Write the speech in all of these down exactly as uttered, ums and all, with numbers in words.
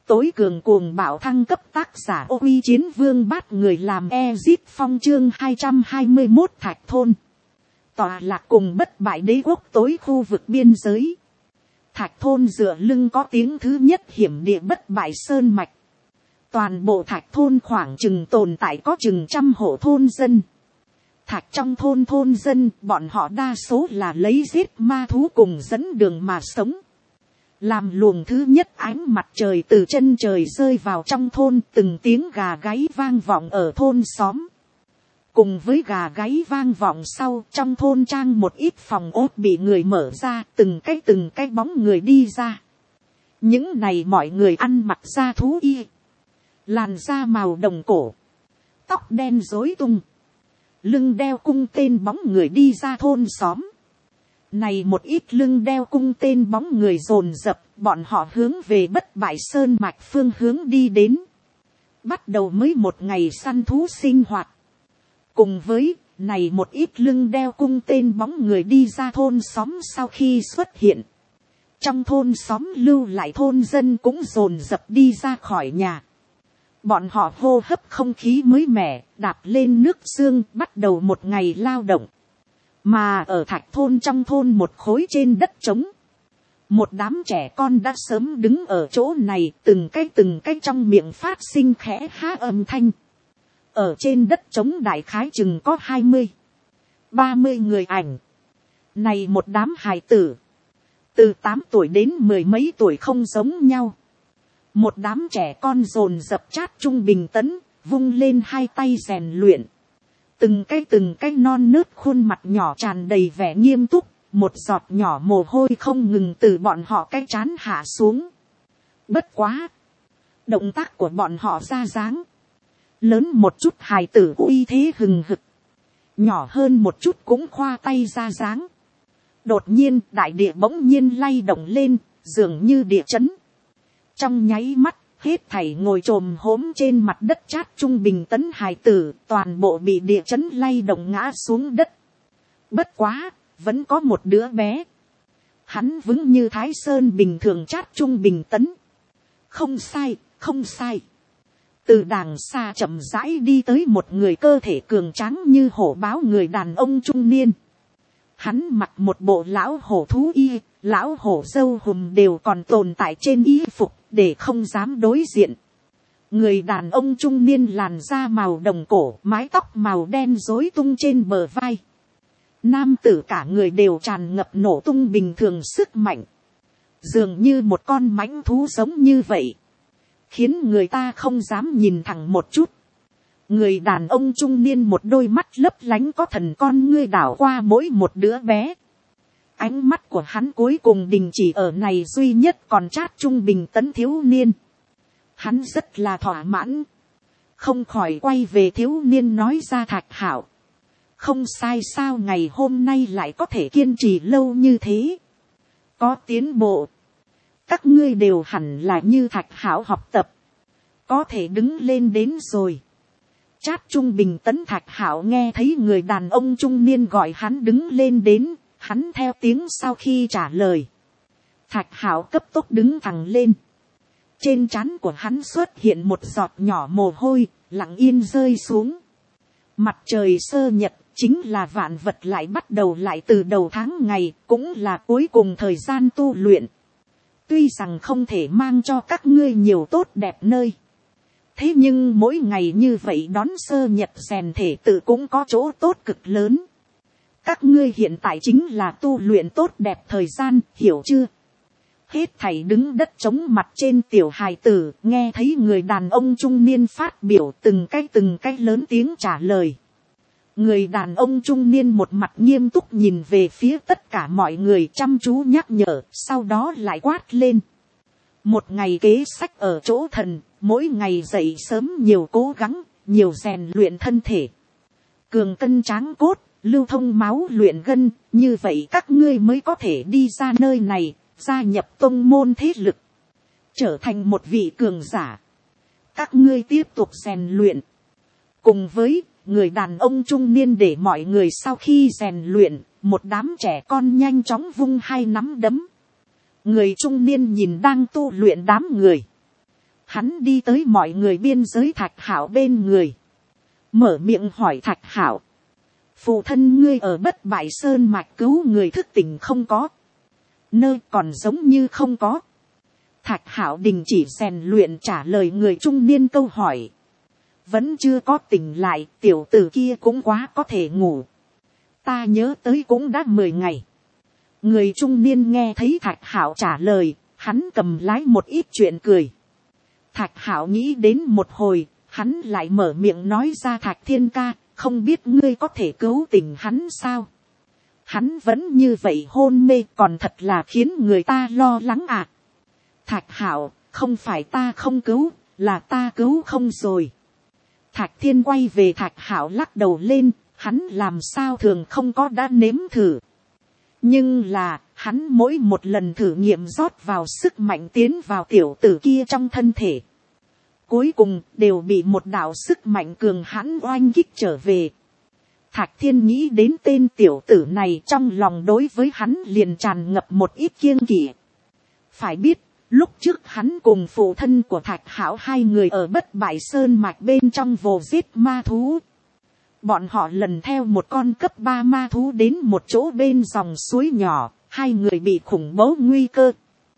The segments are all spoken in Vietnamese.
tối cường cuồng bạo thăng cấp, tác giả Ô Uy Chiến Vương Bát Người làm Ezit Phong, chương hai trăm hai mươi một Thạch Thôn. Tọa lạc cùng bất bại đế quốc tối khu vực biên giới. Thạch Thôn dựa lưng có tiếng thứ nhất hiểm địa bất bại sơn mạch. Toàn bộ Thạch Thôn khoảng chừng tồn tại có chừng trăm hộ thôn dân. Thạch trong thôn thôn dân, bọn họ đa số là lấy giết ma thú cùng dẫn đường mà sống. Làm luồng thứ nhất ánh mặt trời từ chân trời rơi vào trong thôn, từng tiếng gà gáy vang vọng ở thôn xóm. Cùng với gà gáy vang vọng sau, trong thôn trang một ít phòng ốt bị người mở ra, từng cái từng cái bóng người đi ra. Những này mọi người ăn mặc da thú y, làn da màu đồng cổ, tóc đen rối tung, lưng đeo cung tên bóng người đi ra thôn xóm. Này một ít lưng đeo cung tên bóng người dồn dập, bọn họ hướng về bất bại sơn mạch phương hướng đi đến. Bắt đầu mới một ngày săn thú sinh hoạt. Cùng với, này một ít lưng đeo cung tên bóng người đi ra thôn xóm sau khi xuất hiện. Trong thôn xóm lưu lại thôn dân cũng dồn dập đi ra khỏi nhà. Bọn họ hô hấp không khí mới mẻ, đạp lên nước xương, bắt đầu một ngày lao động. Mà ở Thạch Thôn trong thôn một khối trên đất trống. Một đám trẻ con đã sớm đứng ở chỗ này, từng cái từng cái trong miệng phát sinh khẽ há âm thanh. Ở trên đất trống đại khái chừng có hai mươi, ba mươi người ảnh. Này một đám hài tử. Từ tám tuổi đến mười mấy tuổi không giống nhau. Một đám trẻ con dồn dập chát trung bình tấn, vung lên hai tay rèn luyện. Từng cái từng cái non nớt khuôn mặt nhỏ tràn đầy vẻ nghiêm túc, một giọt nhỏ mồ hôi không ngừng từ bọn họ cái trán hạ xuống. Bất quá, động tác của bọn họ ra dáng. Lớn một chút hài tử uy thế hừng hực, nhỏ hơn một chút cũng khoa tay ra dáng. Đột nhiên đại địa bỗng nhiên lay động lên, dường như địa chấn. Trong nháy mắt, hết thảy ngồi trồm hốm trên mặt đất chát trung bình tấn hài tử, toàn bộ bị địa chấn lay động ngã xuống đất. Bất quá, vẫn có một đứa bé. Hắn vững như Thái Sơn bình thường chát trung bình tấn. Không sai, không sai. Từ đàng xa chậm rãi đi tới một người cơ thể cường tráng như hổ báo người đàn ông trung niên. Hắn mặc một bộ lão hổ thú y, lão hổ râu hùm đều còn tồn tại trên y phục, để không dám đối diện. Người đàn ông trung niên làn da màu đồng cổ, mái tóc màu đen rối tung trên bờ vai. Nam tử cả người đều tràn ngập nổ tung bình thường sức mạnh. Dường như một con mãnh thú giống như vậy. Khiến người ta không dám nhìn thẳng một chút. Người đàn ông trung niên một đôi mắt lấp lánh có thần con ngươi đảo qua mỗi một đứa bé. Ánh mắt của hắn cuối cùng đình chỉ ở này duy nhất còn chát trung bình tấn thiếu niên. Hắn rất là thỏa mãn. Không khỏi quay về thiếu niên nói ra: Thạch Hạo, không sai sao ngày hôm nay lại có thể kiên trì lâu như thế. Có tiến bộ. Các ngươi đều hẳn là như Thạch Hạo học tập. Có thể đứng lên đến rồi. Chát trung bình tấn Thạch Hạo nghe thấy người đàn ông trung niên gọi hắn đứng lên đến. Hắn theo tiếng sau khi trả lời. Thạch Hạo cấp tốc đứng thẳng lên. Trên trán của hắn xuất hiện một giọt nhỏ mồ hôi, lặng yên rơi xuống. Mặt trời sơ nhật, chính là vạn vật lại bắt đầu lại từ đầu tháng ngày, cũng là cuối cùng thời gian tu luyện. Tuy rằng không thể mang cho các ngươi nhiều tốt đẹp nơi. Thế nhưng mỗi ngày như vậy đón sơ nhật rèn thể tự cũng có chỗ tốt cực lớn. Các ngươi hiện tại chính là tu luyện tốt đẹp thời gian, hiểu chưa? Hết thảy đứng đất chống mặt trên tiểu hài tử, nghe thấy người đàn ông trung niên phát biểu từng cái từng cái lớn tiếng trả lời. Người đàn ông trung niên một mặt nghiêm túc nhìn về phía tất cả mọi người chăm chú nhắc nhở, sau đó lại quát lên. Một ngày kế sách ở chỗ thần, mỗi ngày dậy sớm nhiều cố gắng, nhiều rèn luyện thân thể. Cường cân tráng cốt, lưu thông máu luyện gân, như vậy các ngươi mới có thể đi ra nơi này, gia nhập tông môn thế lực. Trở thành một vị cường giả. Các ngươi tiếp tục rèn luyện. Cùng với người đàn ông trung niên để mọi người sau khi rèn luyện, một đám trẻ con nhanh chóng vung hai nắm đấm. Người trung niên nhìn đang tu luyện đám người. hắn đi tới mọi người biên giới Thạch Hạo bên người, mở miệng hỏi Thạch Hạo, phụ thân ngươi ở Bất Bại Sơn mạch cứu người thức tỉnh không có? Nơi còn giống như không có. Thạch Hạo đình chỉ rèn luyện trả lời người trung niên câu hỏi. Vẫn chưa có tỉnh lại, tiểu tử kia cũng quá có thể ngủ. Ta nhớ tới cũng đã mười ngày. Người trung niên nghe thấy Thạch Hạo trả lời, hắn cầm lái một ít chuyện cười. Thạch Hạo nghĩ đến một hồi, hắn lại mở miệng nói ra, Thạch Thiên ca, không biết ngươi có thể cứu tỉnh hắn sao? Hắn vẫn như vậy hôn mê, còn thật là khiến người ta lo lắng à. Thạch Hạo, không phải ta không cứu, là ta cứu không rồi. Thạch Thiên quay về Thạch Hạo lắc đầu lên, hắn làm sao thường không có đã nếm thử. Nhưng là, hắn mỗi một lần thử nghiệm rót vào sức mạnh tiến vào tiểu tử kia trong thân thể. Cuối cùng, đều bị một đạo sức mạnh cường hãn oanh kích trở về. Thạch Thiên nghĩ đến tên tiểu tử này, trong lòng đối với hắn liền tràn ngập một ít kiêng kỵ. Phải biết, lúc trước hắn cùng phụ thân của Thạch Hạo hai người ở Bất Bại Sơn mạch bên trong vồ giết ma thú. Bọn họ lần theo một con cấp ba ma thú đến một chỗ bên dòng suối nhỏ, hai người bị khủng bố nguy cơ.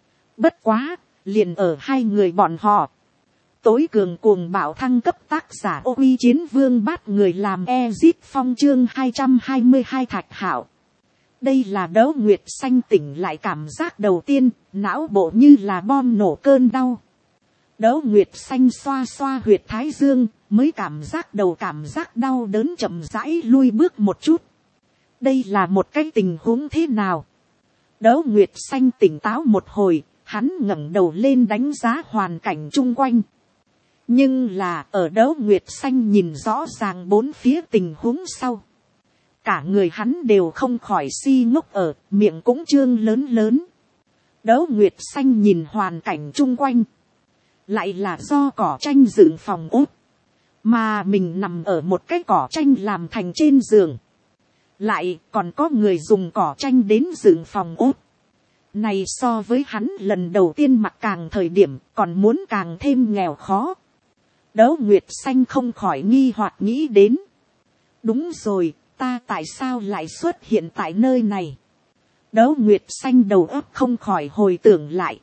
Bất quá, liền ở hai người bọn họ. Tối cường cuồng bạo thăng cấp tác giả Ô Uy Chiến Vương bắt người làm Ezit Phong chương hai trăm hai mươi hai Thạch Hạo. Đây là Đấu Nguyệt Xanh tỉnh lại cảm giác đầu tiên, não bộ như là bom nổ cơn đau. Đấu Nguyệt Xanh xoa xoa huyệt thái dương, mới cảm giác đầu cảm giác đau đớn chậm rãi lui bước một chút. Đây là một cái tình huống thế nào? Đấu Nguyệt Xanh tỉnh táo một hồi, hắn ngẩng đầu lên đánh giá hoàn cảnh chung quanh. Nhưng là ở Đấu Nguyệt Xanh nhìn rõ ràng bốn phía tình huống sau. Cả người hắn đều không khỏi si ngốc ở, miệng cũng trương lớn lớn. Đấu Nguyệt Xanh nhìn hoàn cảnh chung quanh. Lại là do cỏ tranh dựng phòng ốt. Mà mình nằm ở một cái cỏ tranh làm thành trên giường. Lại còn có người dùng cỏ tranh đến dựng phòng ốt. Này so với hắn lần đầu tiên mặc càng thời điểm còn muốn càng thêm nghèo khó. Đấu Nguyệt Xanh không khỏi nghi hoặc nghĩ đến. Đúng rồi, ta tại sao lại xuất hiện tại nơi này? Đấu Nguyệt Xanh đầu óc không khỏi hồi tưởng lại.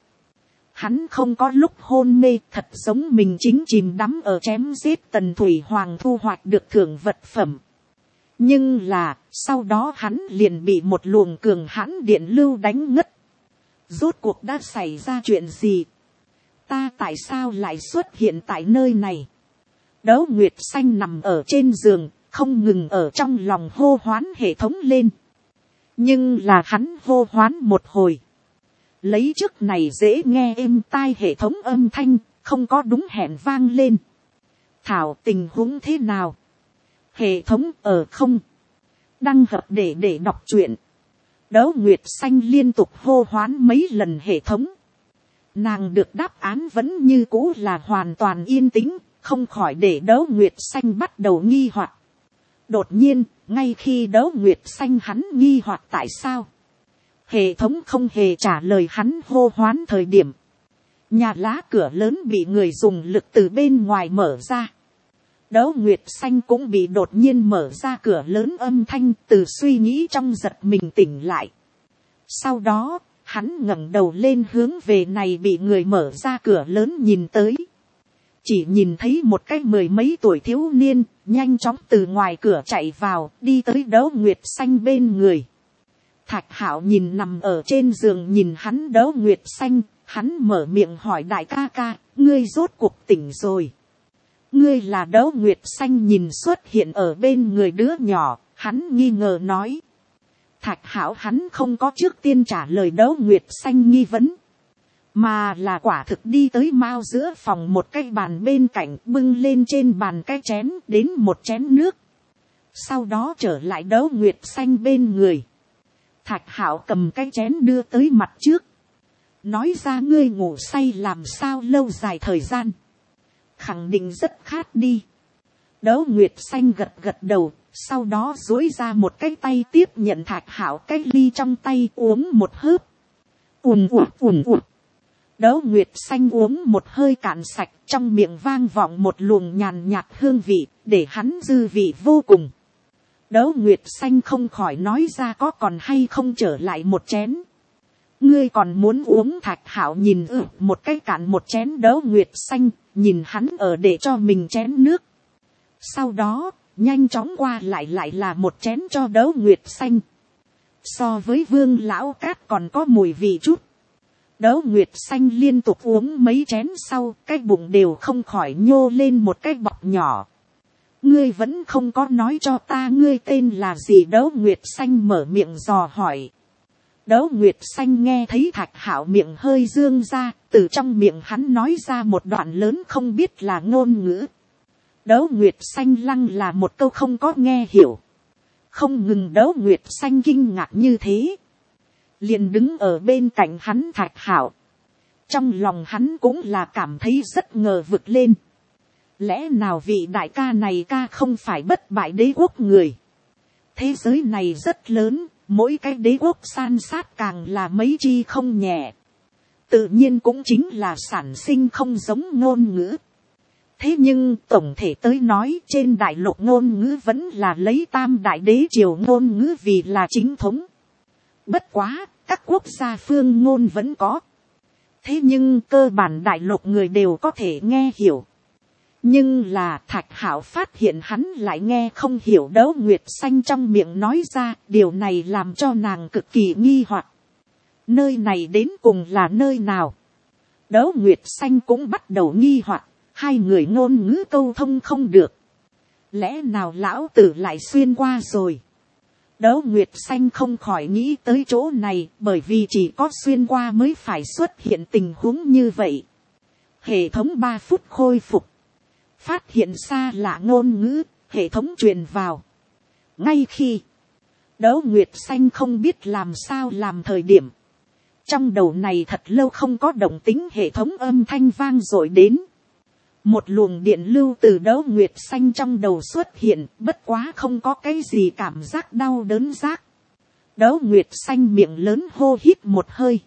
Hắn không có lúc hôn mê, thật giống mình chính chìm đắm ở chém giết Tần Thủy Hoàng thu hoạch được thưởng vật phẩm. Nhưng là, sau đó hắn liền bị một luồng cường hãn điện lưu đánh ngất. Rốt cuộc đã xảy ra chuyện gì? Ta tại sao lại xuất hiện tại nơi này? Đấu Nguyệt Xanh nằm ở trên giường, không ngừng ở trong lòng hô hoán hệ thống lên. Nhưng là hắn hô hoán một hồi. Lấy trước này dễ nghe êm tai hệ thống âm thanh, không có đúng hẹn vang lên. Thảo tình huống thế nào? Hệ thống ở không? Đăng hợp để để đọc truyện. Đấu Nguyệt Xanh liên tục hô hoán mấy lần hệ thống. Nàng được đáp án vẫn như cũ là hoàn toàn yên tĩnh, không khỏi để Đấu Nguyệt Xanh bắt đầu nghi hoặc. Đột nhiên, ngay khi Đấu Nguyệt Xanh hắn nghi hoặc tại sao hệ thống không hề trả lời hắn hô hoán thời điểm. Nhà lá cửa lớn bị người dùng lực từ bên ngoài mở ra. Đấu Nguyệt Xanh cũng bị đột nhiên mở ra cửa lớn âm thanh từ suy nghĩ trong giật mình tỉnh lại. Sau đó, hắn ngẩng đầu lên hướng về này bị người mở ra cửa lớn nhìn tới. Chỉ nhìn thấy một cái mười mấy tuổi thiếu niên, nhanh chóng từ ngoài cửa chạy vào, đi tới Đấu Nguyệt Xanh bên người. Thạch Hạo nhìn nằm ở trên giường nhìn hắn Đấu Nguyệt Xanh, hắn mở miệng hỏi đại ca ca, ngươi rốt cuộc tỉnh rồi. Ngươi là Đấu Nguyệt Xanh nhìn xuất hiện ở bên người đứa nhỏ, hắn nghi ngờ nói. Thạch Hạo hắn không có trước tiên trả lời Đấu Nguyệt Xanh nghi vấn. Mà là quả thực đi tới mao giữa phòng một cái bàn bên cạnh bưng lên trên bàn cái chén đến một chén nước. Sau đó trở lại Đấu Nguyệt Xanh bên người. Thạch Hạo cầm cái chén đưa tới mặt trước. Nói ra ngươi ngủ say làm sao lâu dài thời gian. Khẳng định rất khát đi. Đấu Nguyệt Xanh gật gật đầu. Sau đó duỗi ra một cái tay tiếp nhận Thạch Hạo cái ly trong tay uống một hớp. Ùn ụt ùn ụt. Đấu Nguyệt Xanh uống một hơi cạn sạch, trong miệng vang vọng một luồng nhàn nhạt hương vị, để hắn dư vị vô cùng. Đấu Nguyệt Xanh không khỏi nói ra có còn hay không trở lại một chén. Ngươi còn muốn uống? Thạch Hạo nhìn ư một cái cạn một chén Đấu Nguyệt Xanh, nhìn hắn ở để cho mình chén nước. Sau đó, nhanh chóng qua lại lại là một chén cho Đấu Nguyệt Xanh. So với Vương Lão Cát còn có mùi vị chút. Đấu Nguyệt Xanh liên tục uống mấy chén sau, cái bụng đều không khỏi nhô lên một cái bọc nhỏ. Ngươi vẫn không có nói cho ta ngươi tên là gì? Đấu Nguyệt Xanh mở miệng dò hỏi. Đấu Nguyệt Xanh nghe thấy Thạch Hạo miệng hơi dương ra, từ trong miệng hắn nói ra một đoạn lớn không biết là ngôn ngữ. Đấu Nguyệt Xanh lăng là một câu không có nghe hiểu. Không ngừng Đấu Nguyệt Xanh kinh ngạc như thế, liền đứng ở bên cạnh hắn Thạch Hạo. Trong lòng hắn cũng là cảm thấy rất ngờ vực lên. Lẽ nào vị đại ca này ca không phải bất bại đế quốc người? Thế giới này rất lớn, mỗi cái đế quốc san sát càng là mấy chi không nhẹ. Tự nhiên cũng chính là sản sinh không giống ngôn ngữ. Thế nhưng tổng thể tới nói, trên đại lục ngôn ngữ vẫn là lấy tam đại đế triều ngôn ngữ vì là chính thống. Bất quá, các quốc gia phương ngôn vẫn có. Thế nhưng cơ bản đại lục người đều có thể nghe hiểu. Nhưng là Thạch Hạo phát hiện hắn lại nghe không hiểu Đấu Nguyệt Xanh trong miệng nói ra, điều này làm cho nàng cực kỳ nghi hoặc. Nơi này đến cùng là nơi nào? Đấu Nguyệt Xanh cũng bắt đầu nghi hoặc, hai người ngôn ngữ câu thông không được. Lẽ nào lão tử lại xuyên qua rồi? Đấu Nguyệt Xanh không khỏi nghĩ tới chỗ này, bởi vì chỉ có xuyên qua mới phải xuất hiện tình huống như vậy. Hệ thống ba phút khôi phục. Phát hiện xa lạ ngôn ngữ, hệ thống truyền vào. Ngay khi Đấu Nguyệt Xanh không biết làm sao làm thời điểm, trong đầu này thật lâu không có động tính, hệ thống âm thanh vang dội đến. Một luồng điện lưu từ Đấu Nguyệt Xanh trong đầu xuất hiện, bất quá không có cái gì cảm giác đau đớn giác. Đấu Nguyệt Xanh miệng lớn hô hít một hơi.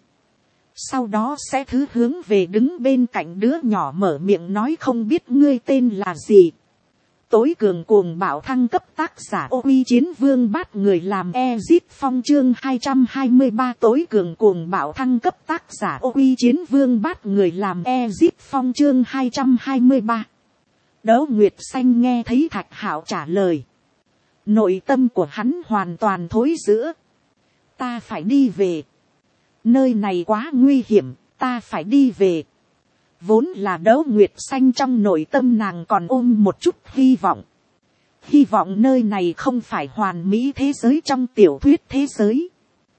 Sau đó sẽ thứ hướng về đứng bên cạnh đứa nhỏ mở miệng nói không biết ngươi tên là gì. Tối cường cuồng bạo thăng cấp tác giả ô uy chiến vương bát người làm Ezit Phong chương hai trăm hai mươi ba tối cường cuồng bạo thăng cấp tác giả ô uy chiến vương bát người làm Ezit Phong chương hai trăm hai mươi ba. Đấu Nguyệt Xanh nghe thấy Thạch Hạo trả lời. Nội tâm của hắn hoàn toàn thối rữa. Ta phải đi về. Nơi này quá nguy hiểm, ta phải đi về. Vốn là Đấu Nguyệt Xanh trong nội tâm nàng còn ôm một chút hy vọng. Hy vọng nơi này không phải hoàn mỹ thế giới trong tiểu thuyết thế giới.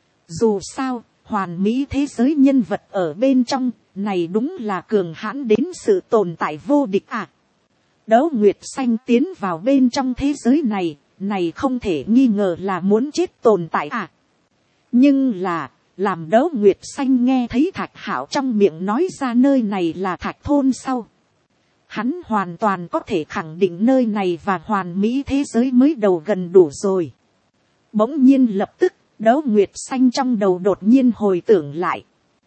Dù sao, hoàn mỹ thế giới nhân vật ở bên trong, này đúng là cường hãn đến sự tồn tại vô địch à. Đấu Nguyệt Xanh tiến vào bên trong thế giới này, này không thể nghi ngờ là muốn chết tồn tại à. Nhưng là, làm Đấu Nguyệt Xanh nghe thấy Thạch Hạo trong miệng nói ra nơi này là Thạch Thôn sau, hắn hoàn toàn có thể khẳng định nơi này và hoàn mỹ thế giới mới đầu gần đủ rồi. Bỗng nhiên lập tức, Đấu Nguyệt Xanh trong đầu đột nhiên hồi tưởng lại.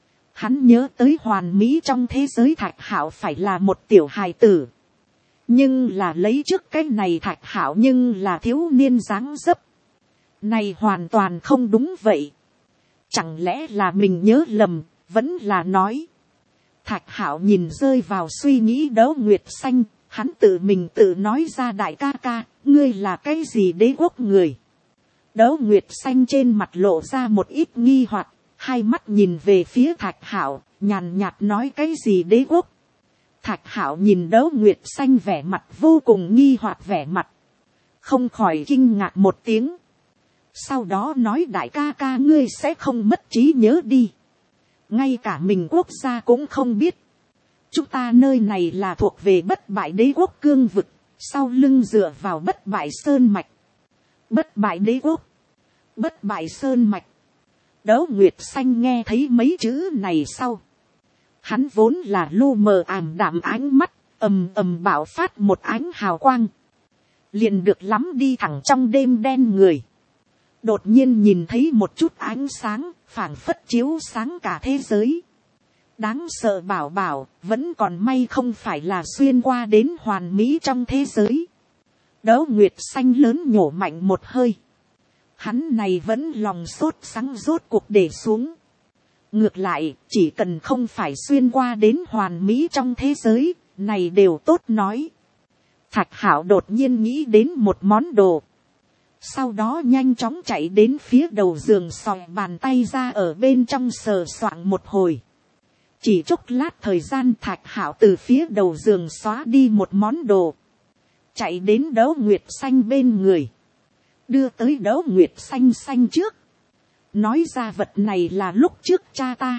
Hắn nhớ tới hoàn mỹ trong thế giới Thạch Hạo phải là một tiểu hài tử. Nhưng là lấy trước cái này Thạch Hạo nhưng là thiếu niên dáng dấp. Này hoàn toàn không đúng vậy. Chẳng lẽ là mình nhớ lầm, vẫn là nói. Thạch Hạo nhìn rơi vào suy nghĩ Đấu Nguyệt Xanh, hắn tự mình tự nói ra đại ca ca, ngươi là cái gì đế quốc người. Đấu Nguyệt Xanh trên mặt lộ ra một ít nghi hoặc, hai mắt nhìn về phía Thạch Hạo, nhàn nhạt nói cái gì đế quốc. Thạch Hạo nhìn Đấu Nguyệt Xanh vẻ mặt vô cùng nghi hoặc vẻ mặt, không khỏi kinh ngạc một tiếng. Sau đó nói đại ca ca ngươi sẽ không mất trí nhớ đi. Ngay cả mình quốc gia cũng không biết. Chúng ta nơi này là thuộc về bất bại đế quốc cương vực, sau lưng dựa vào bất bại sơn mạch. Bất bại đế quốc, bất bại sơn mạch. Đấu Nguyệt Xanh nghe thấy mấy chữ này sau, hắn vốn là lu mờ ảm đạm ánh mắt, ầm ầm bạo phát một ánh hào quang, liền được lắm đi thẳng trong đêm đen người. Đột nhiên nhìn thấy một chút ánh sáng, phảng phất chiếu sáng cả thế giới. Đáng sợ bảo bảo, vẫn còn may không phải là xuyên qua đến hoàn mỹ trong thế giới. Đấu Nguyệt Xanh lớn nhổ mạnh một hơi. Hắn này vẫn lòng sốt sắng rốt cuộc để xuống. Ngược lại, chỉ cần không phải xuyên qua đến hoàn mỹ trong thế giới, này đều tốt nói. Thạch Hạo đột nhiên nghĩ đến một món đồ. Sau đó nhanh chóng chạy đến phía đầu giường, xòe bàn tay ra ở bên trong sờ soạng một hồi. Chỉ chốc lát thời gian, Thạch Hạo từ phía đầu giường xóa đi một món đồ. Chạy đến Đấu Nguyệt Xanh bên người. Đưa tới Đấu Nguyệt Xanh xanh trước. Nói ra vật này là lúc trước cha ta.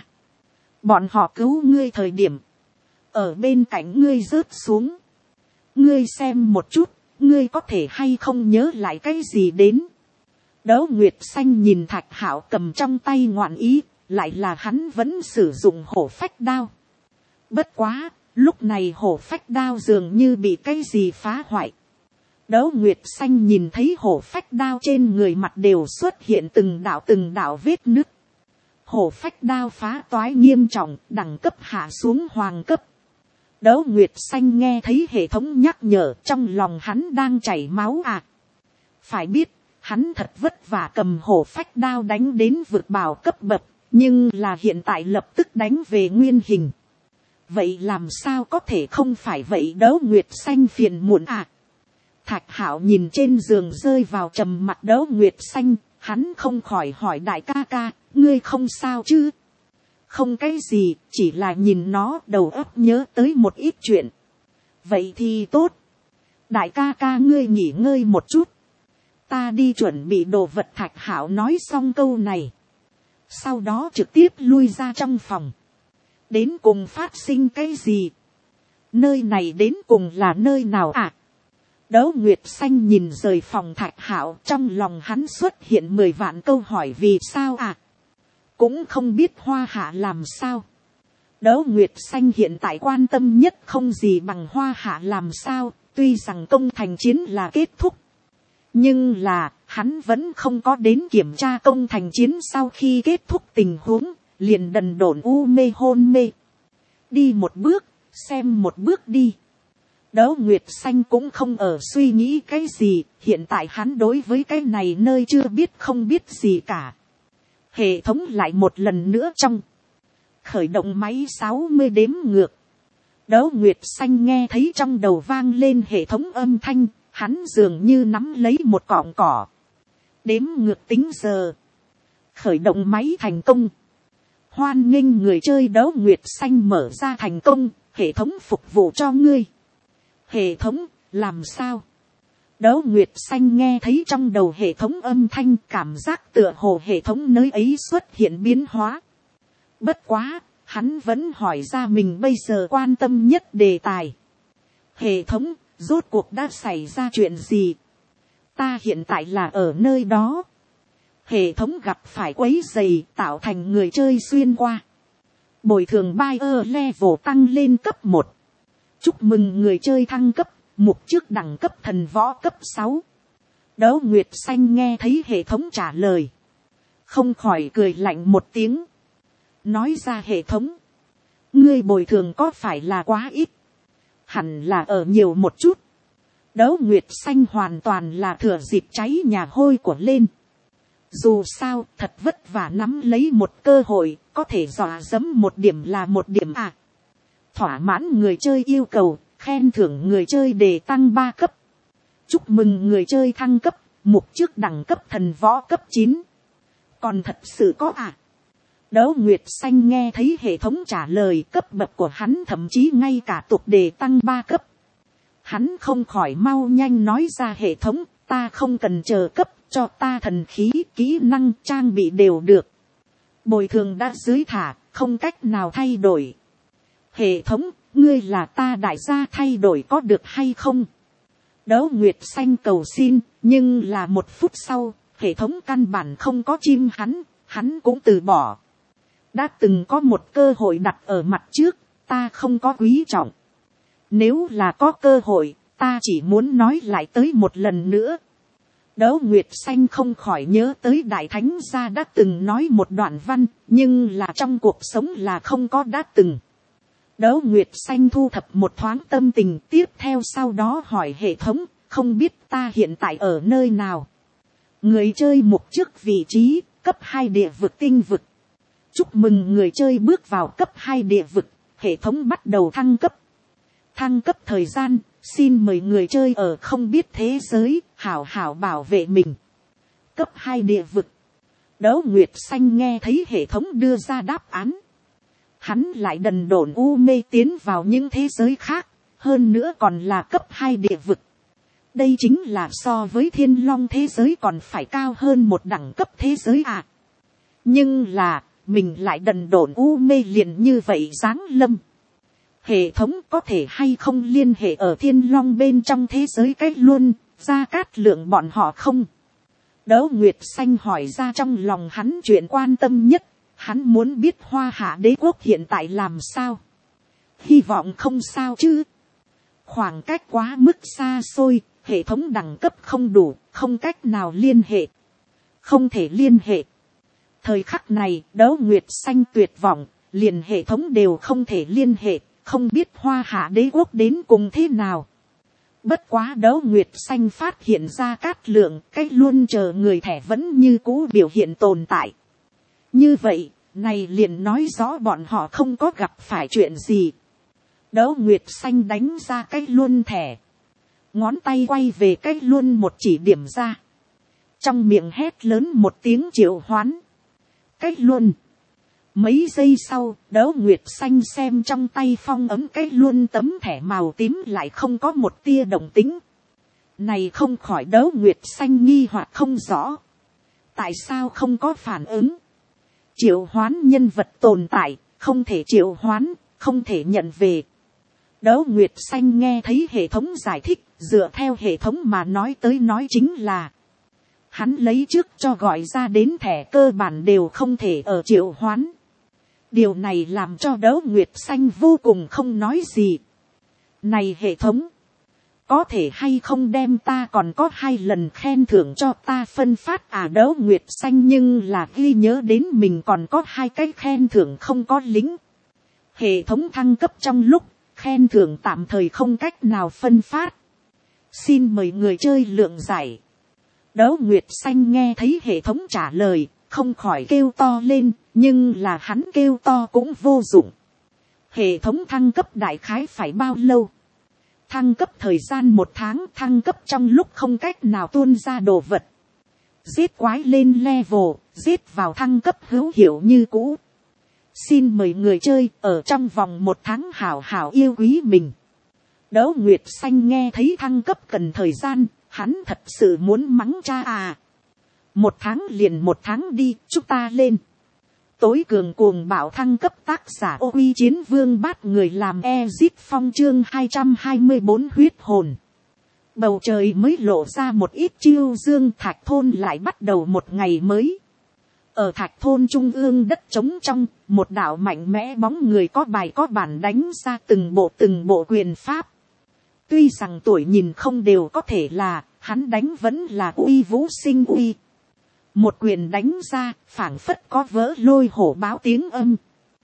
Bọn họ cứu ngươi thời điểm. Ở bên cạnh ngươi rớt xuống. Ngươi xem một chút, ngươi có thể hay không nhớ lại cái gì đến. Đấu Nguyệt Xanh nhìn Thạch Hạo cầm trong tay ngoạn ý, lại là hắn vẫn sử dụng hổ phách đao. Bất quá, lúc này hổ phách đao dường như bị cái gì phá hoại. Đấu Nguyệt Xanh nhìn thấy hổ phách đao trên người mặt đều xuất hiện từng đạo từng đạo vết nứt. Hổ phách đao phá toái nghiêm trọng, đẳng cấp hạ xuống hoàng cấp. Đấu Nguyệt Xanh nghe thấy hệ thống nhắc nhở, trong lòng hắn đang chảy máu à. Phải biết, hắn thật vất vả cầm hổ phách đao đánh đến vượt bảo cấp bậc, nhưng là hiện tại lập tức đánh về nguyên hình. Vậy làm sao có thể không phải vậy? Đấu Nguyệt Xanh phiền muộn à. Thạch Hạo nhìn trên giường rơi vào trầm mặt Đấu Nguyệt Xanh, hắn không khỏi hỏi đại ca ca, ngươi không sao chứ? Không cái gì, chỉ là nhìn nó đầu óc nhớ tới một ít chuyện. Vậy thì tốt. Đại ca ca ngươi nghỉ ngơi một chút. Ta đi chuẩn bị đồ vật. Thạch Hạo nói xong câu này. Sau đó trực tiếp lui ra trong phòng. Đến cùng phát sinh cái gì? Nơi này đến cùng là nơi nào à? Đấu Nguyệt Xanh nhìn rời phòng Thạch Hạo, trong lòng hắn xuất hiện mười vạn câu hỏi vì sao à? Cũng không biết Hoa Hạ làm sao. Đấu Nguyệt Xanh hiện tại quan tâm nhất không gì bằng Hoa Hạ làm sao, tuy rằng công thành chiến là kết thúc. Nhưng là, hắn vẫn không có đến kiểm tra công thành chiến sau khi kết thúc tình huống, liền đần độn u mê hôn mê. Đi một bước, xem một bước đi. Đấu Nguyệt Xanh cũng không ở suy nghĩ cái gì, hiện tại hắn đối với cái này nơi chưa biết không biết gì cả. Hệ thống lại một lần nữa trong. Khởi động máy sáu mươi đếm ngược. Đấu Nguyệt Xanh nghe thấy trong đầu vang lên hệ thống âm thanh, hắn dường như nắm lấy một cọng cỏ. Đếm ngược tính giờ. Khởi động máy thành công. Hoan nghênh người chơi. Đấu Nguyệt Xanh mở ra thành công, hệ thống phục vụ cho ngươi. Hệ thống, làm sao? Đấu Nguyệt Xanh nghe thấy trong đầu hệ thống âm thanh, cảm giác tựa hồ hệ thống nơi ấy xuất hiện biến hóa. Bất quá, hắn vẫn hỏi ra mình bây giờ quan tâm nhất đề tài. Hệ thống, rốt cuộc đã xảy ra chuyện gì? Ta hiện tại là ở nơi đó. Hệ thống gặp phải quấy rầy, tạo thành người chơi xuyên qua. Bồi thường buyer level tăng lên cấp một. Chúc mừng người chơi thăng cấp. Mục trước đẳng cấp thần võ cấp sáu. Đấu Nguyệt Xanh nghe thấy hệ thống trả lời. Không khỏi cười lạnh một tiếng. Nói ra hệ thống. Ngươi bồi thường có phải là quá ít? Hẳn là ở nhiều một chút. Đấu Nguyệt Xanh hoàn toàn là thừa dịp cháy nhà hôi của lên. Dù sao thật vất vả nắm lấy một cơ hội, có thể dọa dẫm một điểm là một điểm à. Thỏa mãn người chơi yêu cầu. Khen thưởng người chơi để tăng ba cấp. Chúc mừng người chơi thăng cấp. Mục trước đẳng cấp thần võ cấp chín. Còn thật sự có à? Đấu Nguyệt Xanh nghe thấy hệ thống trả lời, cấp bậc của hắn thậm chí ngay cả tục đề tăng ba cấp. Hắn không khỏi mau nhanh nói ra hệ thống, ta không cần chờ cấp, cho ta thần khí, kỹ năng, trang bị đều được. Bồi thường đã dưới thả, không cách nào thay đổi. Hệ thống, ngươi là ta đại gia, thay đổi có được hay không? Đấu Nguyệt Xanh cầu xin, nhưng là một phút sau, hệ thống căn bản không có chim hắn, hắn cũng từ bỏ. Đã từng có một cơ hội đặt ở mặt trước, ta không có quý trọng. Nếu là có cơ hội, ta chỉ muốn nói lại tới một lần nữa. Đỗ Nguyệt Xanh không khỏi nhớ tới Đại Thánh gia đã từng nói một đoạn văn, nhưng là trong cuộc sống là không có đã từng. Đỗ Nguyệt Xanh thu thập một thoáng tâm tình, tiếp theo sau đó hỏi hệ thống, không biết ta hiện tại ở nơi nào. Người chơi mục trước vị trí, cấp hai địa vực tinh vực. Chúc mừng người chơi bước vào cấp hai địa vực, hệ thống bắt đầu thăng cấp. Thăng cấp thời gian, xin mời người chơi ở không biết thế giới, hảo hảo bảo vệ mình. Cấp hai địa vực. Đỗ Nguyệt Xanh nghe thấy hệ thống đưa ra đáp án. Hắn lại đần độn u mê tiến vào những thế giới khác, hơn nữa còn là cấp hai địa vực. Đây chính là so với Thiên Long thế giới còn phải cao hơn một đẳng cấp thế giới à. Nhưng là, mình lại đần độn u mê liền như vậy giáng lâm. Hệ thống có thể hay không liên hệ ở Thiên Long bên trong thế giới cách luôn, Gia Cát Lượng bọn họ không? Đỗ Nguyệt Xanh hỏi ra trong lòng hắn chuyện quan tâm nhất. Hắn muốn biết Hoa Hạ đế quốc hiện tại làm sao. Hy vọng không sao chứ. Khoảng cách quá mức xa xôi, hệ thống đẳng cấp không đủ, không cách nào liên hệ. Không thể liên hệ. Thời khắc này, Đỗ Nguyệt Xanh tuyệt vọng, liền hệ thống đều không thể liên hệ, không biết Hoa Hạ đế quốc đến cùng thế nào. Bất quá Đỗ Nguyệt Xanh phát hiện ra Cát Lượng, cách luôn chờ người thẻ vẫn như cũ biểu hiện tồn tại. Như vậy, này liền nói rõ bọn họ không có gặp phải chuyện gì. Đỗ Nguyệt Xanh đánh ra cách luôn thẻ. Ngón tay quay về cách luôn một chỉ điểm ra. Trong miệng hét lớn một tiếng triệu hoán. Cách luôn. Mấy giây sau, Đỗ Nguyệt Xanh xem trong tay phong ấm cách luôn tấm thẻ màu tím lại không có một tia động tính. Này không khỏi Đỗ Nguyệt Xanh nghi hoặc không rõ. Tại sao không có phản ứng? Triệu hoán nhân vật tồn tại, không thể triệu hoán, không thể nhận về. Đỗ Nguyệt Xanh nghe thấy hệ thống giải thích, dựa theo hệ thống mà nói tới nói chính là. Hắn lấy trước cho gọi ra đến thẻ cơ bản đều không thể ở triệu hoán. Điều này làm cho Đỗ Nguyệt Xanh vô cùng không nói gì. Này hệ thống, có thể hay không đem ta còn có hai lần khen thưởng cho ta phân phát à? Đỗ Nguyệt Xanh nhưng là ghi nhớ đến mình còn có hai cái khen thưởng không có lính. Hệ thống thăng cấp trong lúc, khen thưởng tạm thời không cách nào phân phát. Xin mời người chơi lượng giải. Đỗ Nguyệt Xanh nghe thấy hệ thống trả lời, không khỏi kêu to lên, nhưng là hắn kêu to cũng vô dụng. Hệ thống thăng cấp đại khái phải bao lâu? Thăng cấp thời gian một tháng, thăng cấp trong lúc không cách nào tuôn ra đồ vật. Giết quái lên level, giết vào thăng cấp hữu hiệu như cũ. Xin mời người chơi ở trong vòng một tháng hảo hảo yêu quý mình. Đỗ Nguyệt Xanh nghe thấy thăng cấp cần thời gian, hắn thật sự muốn mắng cha à. Một tháng liền một tháng đi, chúng ta lên. Tối cường cuồng bạo thăng cấp tác giả Ô Uy Chiến Vương Bát người làm Ezit Phong chương hai trăm hai mươi bốn huyết hồn. Bầu trời mới lộ ra một ít chiêu dương, Thạch Thôn lại bắt đầu một ngày mới. Ở Thạch Thôn trung ương đất trống trong, một đạo mạnh mẽ bóng người có bài có bản đánh ra từng bộ từng bộ quyền pháp. Tuy rằng tuổi nhìn không đều có thể là, hắn đánh vẫn là uy vũ sinh uy. Một quyền đánh ra, phảng phất có vỡ lôi hổ báo tiếng âm.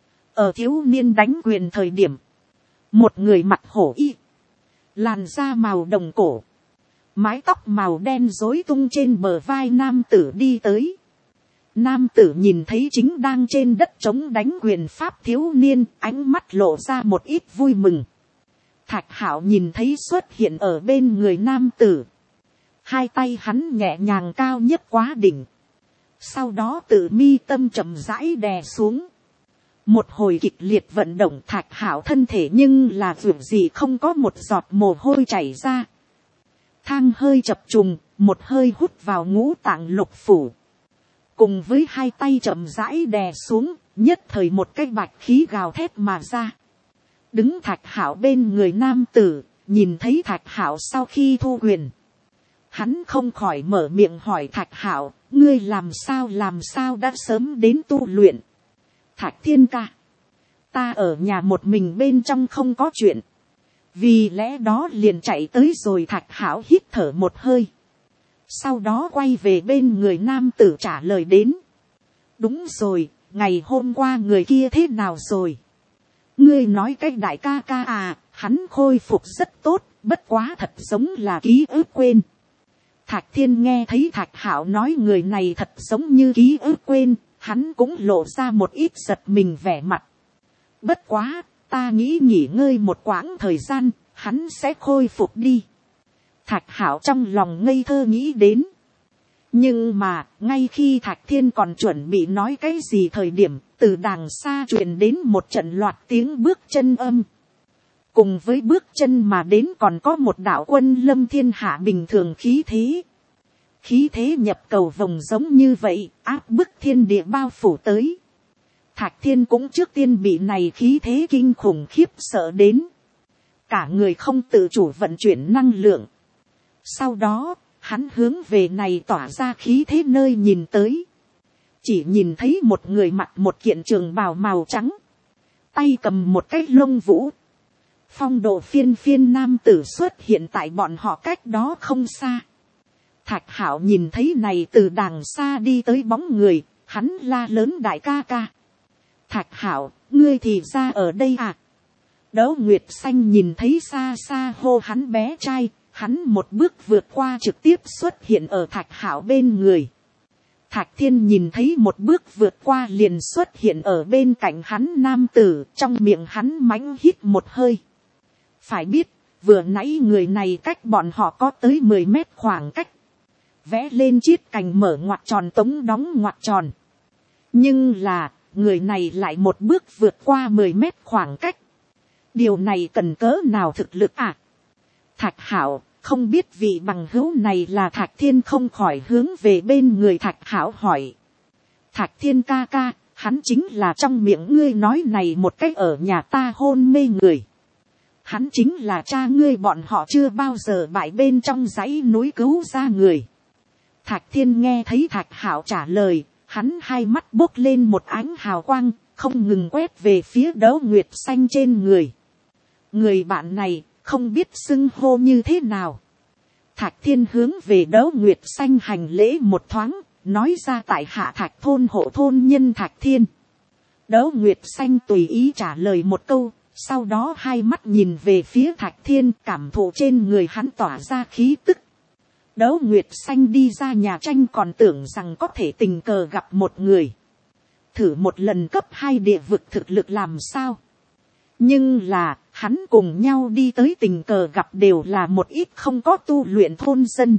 Ở thiếu niên đánh quyền thời điểm, một người mặc hổ y, làn da màu đồng cổ, mái tóc màu đen rối tung trên bờ vai nam tử đi tới. Nam tử nhìn thấy chính đang trên đất trống đánh quyền pháp thiếu niên, ánh mắt lộ ra một ít vui mừng. Thạch Hạo nhìn thấy xuất hiện ở bên người nam tử. Hai tay hắn nhẹ nhàng cao nhất quá đỉnh. Sau đó tự mi tâm chậm rãi đè xuống. Một hồi kịch liệt vận động Thạch Hạo thân thể nhưng là vượt gì không có một giọt mồ hôi chảy ra. Thang hơi chập trùng, một hơi hút vào ngũ tạng lục phủ. Cùng với hai tay chậm rãi đè xuống, nhất thời một cái bạch khí gào thét mà ra. Đứng Thạch Hạo bên người nam tử, nhìn thấy Thạch Hạo sau khi thu quyền. Hắn không khỏi mở miệng hỏi Thạch Hạo, ngươi làm sao làm sao đã sớm đến tu luyện. Thạch Thiên ca, ta ở nhà một mình bên trong không có chuyện. Vì lẽ đó liền chạy tới rồi. Thạch Hạo hít thở một hơi. sau đó quay về bên người nam tử trả lời đến. Đúng rồi, ngày hôm qua người kia thế nào rồi? Ngươi nói cái đại ca ca à, hắn khôi phục rất tốt, bất quá thật giống là ký ức quên. Thạch Thiên nghe thấy Thạch Hạo nói người này thật giống như ký ức quên, hắn cũng lộ ra một ít giật mình vẻ mặt. Bất quá, ta nghĩ nghỉ ngơi một quãng thời gian, hắn sẽ khôi phục đi. Thạch Hạo trong lòng ngây thơ nghĩ đến. Nhưng mà, ngay khi Thạch Thiên còn chuẩn bị nói cái gì thời điểm, từ đàng xa truyền đến một trận loạt tiếng bước chân âm. Cùng với bước chân mà đến còn có một đạo quân lâm thiên hạ bình thường khí thế. Khí thế nhập cầu vồng giống như vậy, áp bức thiên địa bao phủ tới. Thạch Thiên cũng trước tiên bị này khí thế kinh khủng khiếp sợ đến. Cả người không tự chủ vận chuyển năng lượng. Sau đó, hắn hướng về này tỏa ra khí thế nơi nhìn tới. Chỉ nhìn thấy một người mặc một kiện trường bào màu trắng. Tay cầm một cái lông vũ. Phong độ phiên phiên nam tử xuất hiện tại bọn họ cách đó không xa. Thạch Hạo nhìn thấy này từ đàng xa đi tới bóng người, hắn la lớn đại ca ca. Thạch Hạo, ngươi thì ra ở đây à? Đỗ Nguyệt Xanh nhìn thấy xa xa hô hắn bé trai, hắn một bước vượt qua trực tiếp xuất hiện ở Thạch Hạo bên người. Thạch Thiên nhìn thấy một bước vượt qua liền xuất hiện ở bên cạnh hắn nam tử, trong miệng hắn mãnh hít một hơi. Phải biết, vừa nãy người này cách bọn họ có tới mười mét khoảng cách. Vẽ lên chiết cành mở ngoặc tròn tống đóng ngoặc tròn. Nhưng là, người này lại một bước vượt qua mười mét khoảng cách. Điều này cần cỡ nào thực lực à? Thạch Hạo, không biết vị bằng hữu này là Thạch Thiên không khỏi hướng về bên người Thạch Hạo hỏi. Thạch Thiên ca ca, hắn chính là trong miệng ngươi nói này một cách ở nhà ta hôn mê người. Hắn chính là cha ngươi bọn họ chưa bao giờ bại bên trong dãy núi cứu ra người. Thạch Thiên nghe thấy Thạch Hạo trả lời, hắn hai mắt bốc lên một ánh hào quang, không ngừng quét về phía Đỗ Nguyệt Xanh trên người. Người bạn này, không biết xưng hô như thế nào. Thạch Thiên hướng về Đỗ Nguyệt Xanh hành lễ một thoáng, nói ra tại hạ Thạch thôn hộ thôn nhân Thạch Thiên. Đỗ Nguyệt Xanh tùy ý trả lời một câu, sau đó hai mắt nhìn về phía Thạch Thiên, cảm thụ trên người hắn tỏa ra khí tức. Đỗ Nguyệt Xanh đi ra nhà tranh còn tưởng rằng có thể tình cờ gặp một người. Thử một lần cấp hai địa vực thực lực làm sao. Nhưng là, hắn cùng nhau đi tới tình cờ gặp đều là một ít không có tu luyện thôn dân.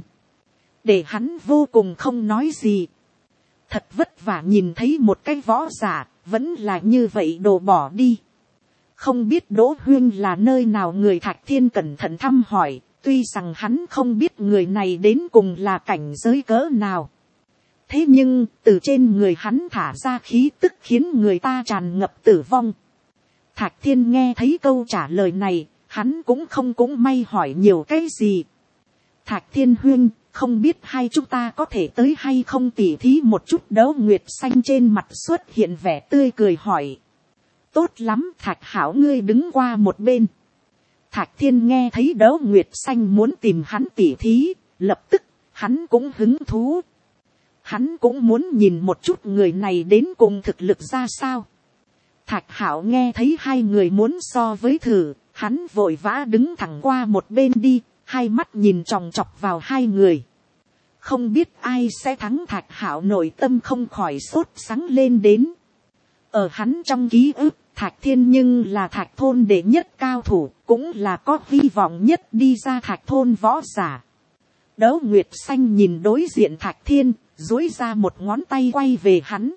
Để hắn vô cùng không nói gì. Thật vất vả nhìn thấy một cái võ giả, vẫn là như vậy đổ bỏ đi. Không biết Đỗ Huyên là nơi nào người Thạch Thiên cẩn thận thăm hỏi, tuy rằng hắn không biết người này đến cùng là cảnh giới cỡ nào. Thế nhưng, từ trên người hắn thả ra khí tức khiến người ta tràn ngập tử vong. Thạch Thiên nghe thấy câu trả lời này, hắn cũng không cũng may hỏi nhiều cái gì. Thạch Thiên huynh, không biết hai chúng ta có thể tới hay không tỉ thí một chút. Đỗ Nguyệt Xanh trên mặt xuất hiện vẻ tươi cười hỏi. Tốt lắm, Thạch Hảo ngươi đứng qua một bên. Thạch Thiên nghe thấy Đỗ Nguyệt Xanh muốn tìm hắn tỉ thí, lập tức, hắn cũng hứng thú. Hắn cũng muốn nhìn một chút người này đến cùng thực lực ra sao. Thạch Hảo nghe thấy hai người muốn so với thử, hắn vội vã đứng thẳng qua một bên đi, hai mắt nhìn chòng chọc vào hai người. Không biết ai sẽ thắng. Thạch Hảo nội tâm không khỏi sốt sắng lên đến. Ở hắn trong ký ức, Thạch Thiên nhưng là Thạch thôn đệ nhất cao thủ, cũng là có hy vọng nhất đi ra Thạch thôn võ giả. Đỗ Nguyệt Xanh nhìn đối diện Thạch Thiên, duỗi ra một ngón tay quay về hắn.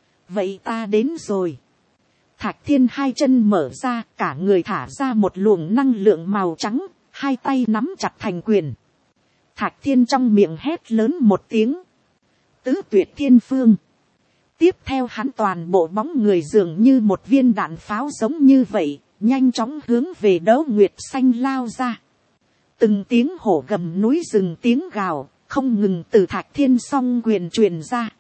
Vậy ta đến rồi. Thạch Thiên hai chân mở ra, cả người thả ra một luồng năng lượng màu trắng, hai tay nắm chặt thành quyền. Thạch Thiên trong miệng hét lớn một tiếng. Tứ tuyệt thiên phương. Tiếp theo hắn toàn bộ bóng người dường như một viên đạn pháo giống như vậy, nhanh chóng hướng về Đỗ Nguyệt Xanh lao ra. Từng tiếng hổ gầm núi rừng tiếng gào, không ngừng từ Thạch Thiên song quyền truyền ra.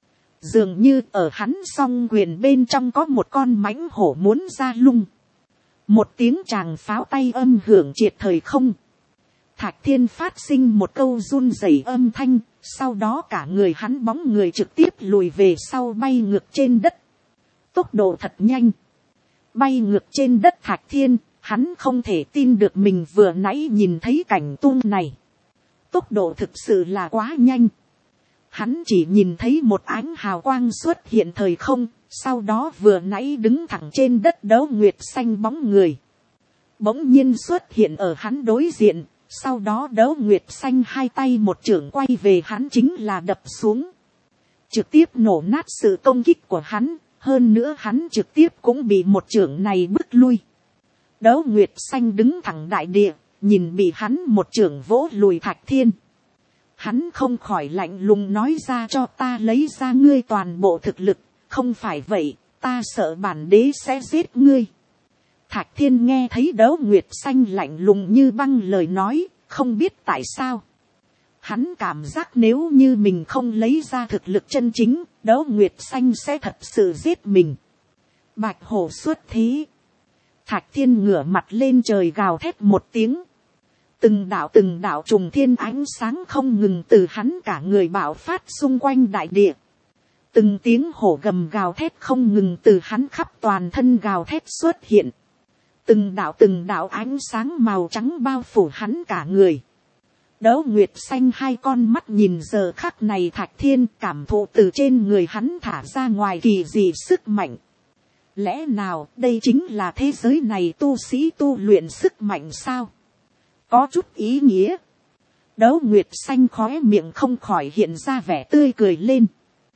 Dường như ở hắn song quyền bên trong có một con mãnh hổ muốn ra lung. Một tiếng tràng pháo tay âm hưởng triệt thời không. Thạch Thiên phát sinh một câu run rẩy âm thanh, sau đó cả người hắn bóng người trực tiếp lùi về sau bay ngược trên đất. Tốc độ thật nhanh. Bay ngược trên đất Thạch Thiên, hắn không thể tin được mình vừa nãy nhìn thấy cảnh tung này. Tốc độ thực sự là quá nhanh. Hắn chỉ nhìn thấy một ánh hào quang xuất hiện thời không, sau đó vừa nãy đứng thẳng trên đất Đấu Nguyệt Xanh bóng người. Bỗng nhiên xuất hiện ở hắn đối diện, sau đó Đấu Nguyệt Xanh hai tay một chưởng quay về hắn chính là đập xuống. Trực tiếp nổ nát sự công kích của hắn, hơn nữa hắn trực tiếp cũng bị một chưởng này bứt lui. Đấu Nguyệt Xanh đứng thẳng đại địa, nhìn bị hắn một chưởng vỗ lùi Thạch Thiên. Hắn không khỏi lạnh lùng nói ra cho ta lấy ra ngươi toàn bộ thực lực, không phải vậy, ta sợ bản đế sẽ giết ngươi. Thạch Thiên nghe thấy Đấu Nguyệt Xanh lạnh lùng như băng lời nói, không biết tại sao. Hắn cảm giác nếu như mình không lấy ra thực lực chân chính, Đấu Nguyệt Xanh sẽ thật sự giết mình. Bạch hổ xuất thế. Thạch Thiên ngửa mặt lên trời gào thét một tiếng. Từng đạo từng đạo trùng thiên ánh sáng không ngừng từ hắn cả người bạo phát xung quanh đại địa. Từng tiếng hổ gầm gào thét không ngừng từ hắn khắp toàn thân gào thét xuất hiện. Từng đạo từng đạo ánh sáng màu trắng bao phủ hắn cả người. Đấu Nguyệt Xanh hai con mắt nhìn giờ khắc này Thạch Thiên, cảm thụ từ trên người hắn thả ra ngoài kỳ dị sức mạnh. Lẽ nào đây chính là thế giới này tu sĩ tu luyện sức mạnh sao? Có chút ý nghĩa. Đấu Nguyệt Xanh khóe miệng không khỏi hiện ra vẻ tươi cười lên.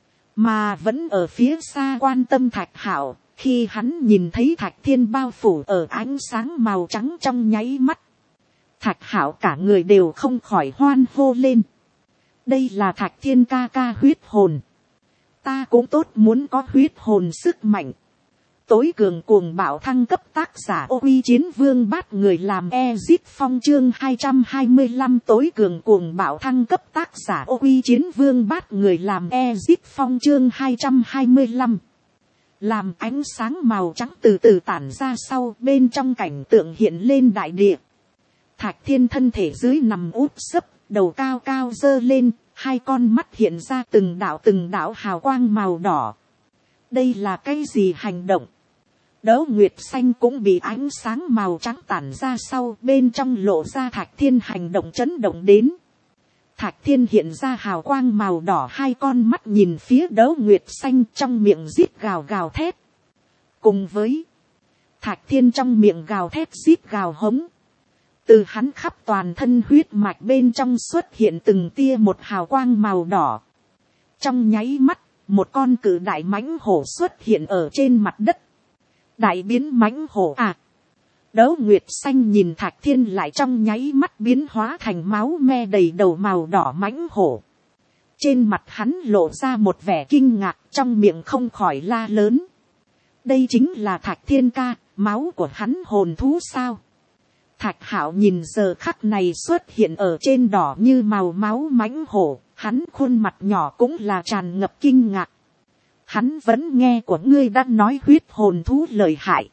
Mà vẫn ở phía xa quan tâm Thạch Hạo, khi hắn nhìn thấy Thạch Thiên bao phủ ở ánh sáng màu trắng trong nháy mắt. Thạch Hạo cả người đều không khỏi hoan hô lên. Đây là Thạch Thiên ca ca huyết hồn. Ta cũng tốt muốn có huyết hồn sức mạnh. Tối cường cuồng bạo thăng cấp tác giả Ô Uy Chiến Vương Bát người làm Ezit Phong chương hai trăm hai mươi lăm tối cường cuồng bạo thăng cấp tác giả Ô Uy Chiến Vương Bát người làm Ezit Phong chương hai trăm hai mươi lăm. Làm ánh sáng màu trắng từ từ tản ra sau, bên trong cảnh tượng hiện lên đại địa. Thạch Thiên thân thể dưới nằm úp sấp, đầu cao cao dơ lên, hai con mắt hiện ra từng đạo từng đạo hào quang màu đỏ. Đây là cái gì hành động? Đấu Nguyệt Xanh cũng bị ánh sáng màu trắng tản ra sau, bên trong lộ ra Thạch Thiên hành động chấn động đến. Thạch Thiên hiện ra hào quang màu đỏ, hai con mắt nhìn phía Đấu Nguyệt Xanh, trong miệng rít gào gào thét. Cùng với Thạch Thiên trong miệng gào thét rít gào hống. Từ hắn khắp toàn thân huyết mạch bên trong xuất hiện từng tia một hào quang màu đỏ. Trong nháy mắt, một con cự đại mãnh hổ xuất hiện ở trên mặt đất. Đại biến mãnh hổ à. Đấu Nguyệt Xanh nhìn Thạch Thiên lại trong nháy mắt biến hóa thành máu me đầy đầu màu đỏ mãnh hổ. Trên mặt hắn lộ ra một vẻ kinh ngạc, trong miệng không khỏi la lớn. Đây chính là Thạch Thiên ca, máu của hắn hồn thú sao? Thạch Hạo nhìn giờ khắc này xuất hiện ở trên đỏ như màu máu mãnh hổ, hắn khuôn mặt nhỏ cũng là tràn ngập kinh ngạc. Hắn vẫn nghe của ngươi đã nói huyết hồn thú lời hại.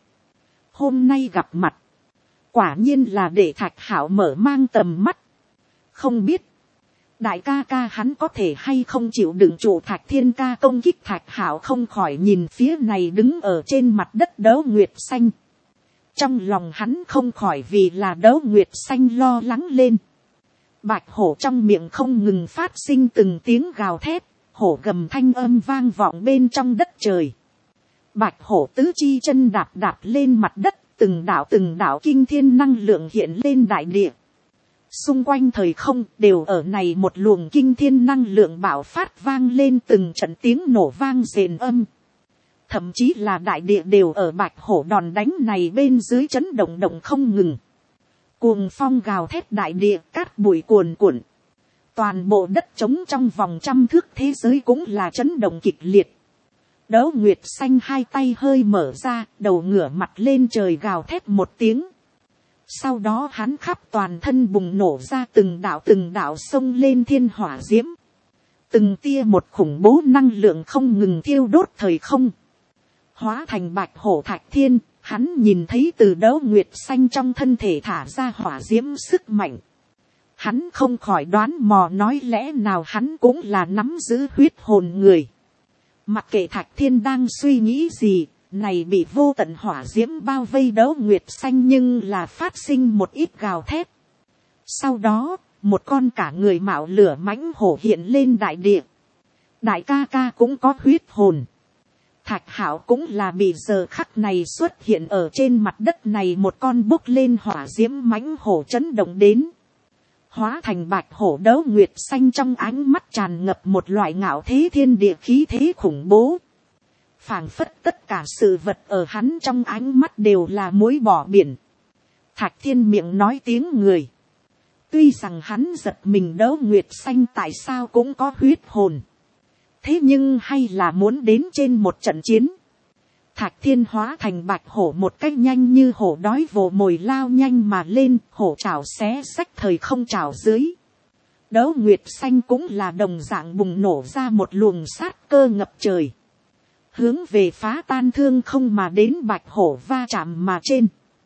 Hôm nay gặp mặt, quả nhiên là để Thạch Hạo mở mang tầm mắt. Không biết, đại ca ca hắn có thể hay không chịu đựng trụ Thạch Thiên ca công kích. Thạch Hạo không khỏi nhìn phía này đứng ở trên mặt đất Đấu Nguyệt Xanh. Trong lòng hắn không khỏi vì là Đấu Nguyệt Xanh lo lắng lên. Bạch hổ trong miệng không ngừng phát sinh từng tiếng gào thét, hổ gầm thanh âm vang vọng bên trong đất trời. Bạch hổ tứ chi chân đạp đạp lên mặt đất, từng đạo từng đạo kinh thiên năng lượng hiện lên đại địa. Xung quanh thời không đều ở này một luồng kinh thiên năng lượng bạo phát vang lên từng trận tiếng nổ vang rền âm. Thậm chí là đại địa đều ở bạch hổ đòn đánh này bên dưới chấn động động không ngừng. Cuồng phong gào thét đại địa, cát bụi cuồn cuộn. Toàn bộ đất trống trong vòng trăm thước thế giới cũng là chấn động kịch liệt. Đấu Nguyệt Xanh hai tay hơi mở ra, đầu ngửa mặt lên trời gào thét một tiếng. Sau đó hắn khắp toàn thân bùng nổ ra từng đạo từng đạo sông lên thiên hỏa diễm. Từng tia một khủng bố năng lượng không ngừng thiêu đốt thời không. Hóa thành bạch hổ Thạch Thiên, hắn nhìn thấy từ Đấu Nguyệt Xanh trong thân thể thả ra hỏa diễm sức mạnh. Hắn không khỏi đoán mò nói lẽ nào hắn cũng là nắm giữ huyết hồn người. Mặc kệ Thạch Thiên đang suy nghĩ gì, này bị vô tận hỏa diễm bao vây Đấu Nguyệt Xanh nhưng là phát sinh một ít gào thét. Sau đó, một con cả người mạo lửa mãnh hổ hiện lên đại địa. Đại ca ca cũng có huyết hồn. Thạch Hạo cũng là bị giờ khắc này xuất hiện ở trên mặt đất này một con bốc lên hỏa diễm mãnh hổ chấn động đến. Hóa thành bạch hổ Đấu Nguyệt Xanh trong ánh mắt tràn ngập một loại ngạo thế thiên địa khí thế khủng bố. Phảng phất tất cả sự vật ở hắn trong ánh mắt đều là muối bỏ biển. Thạch Thiên miệng nói tiếng người. Tuy rằng hắn giật mình Đấu Nguyệt Xanh tại sao cũng có huyết hồn. Thế nhưng hay là muốn đến trên một trận chiến. Thạch Thiên hóa thành bạch hổ một cách nhanh như hổ đói vồ mồi lao nhanh mà lên, hổ trảo xé xách thời không trảo dưới. Đấu Nguyệt Xanh cũng là đồng dạng bùng nổ ra một luồng sát cơ ngập trời. Hướng về phá tan thương không mà đến bạch hổ va chạm mà trên.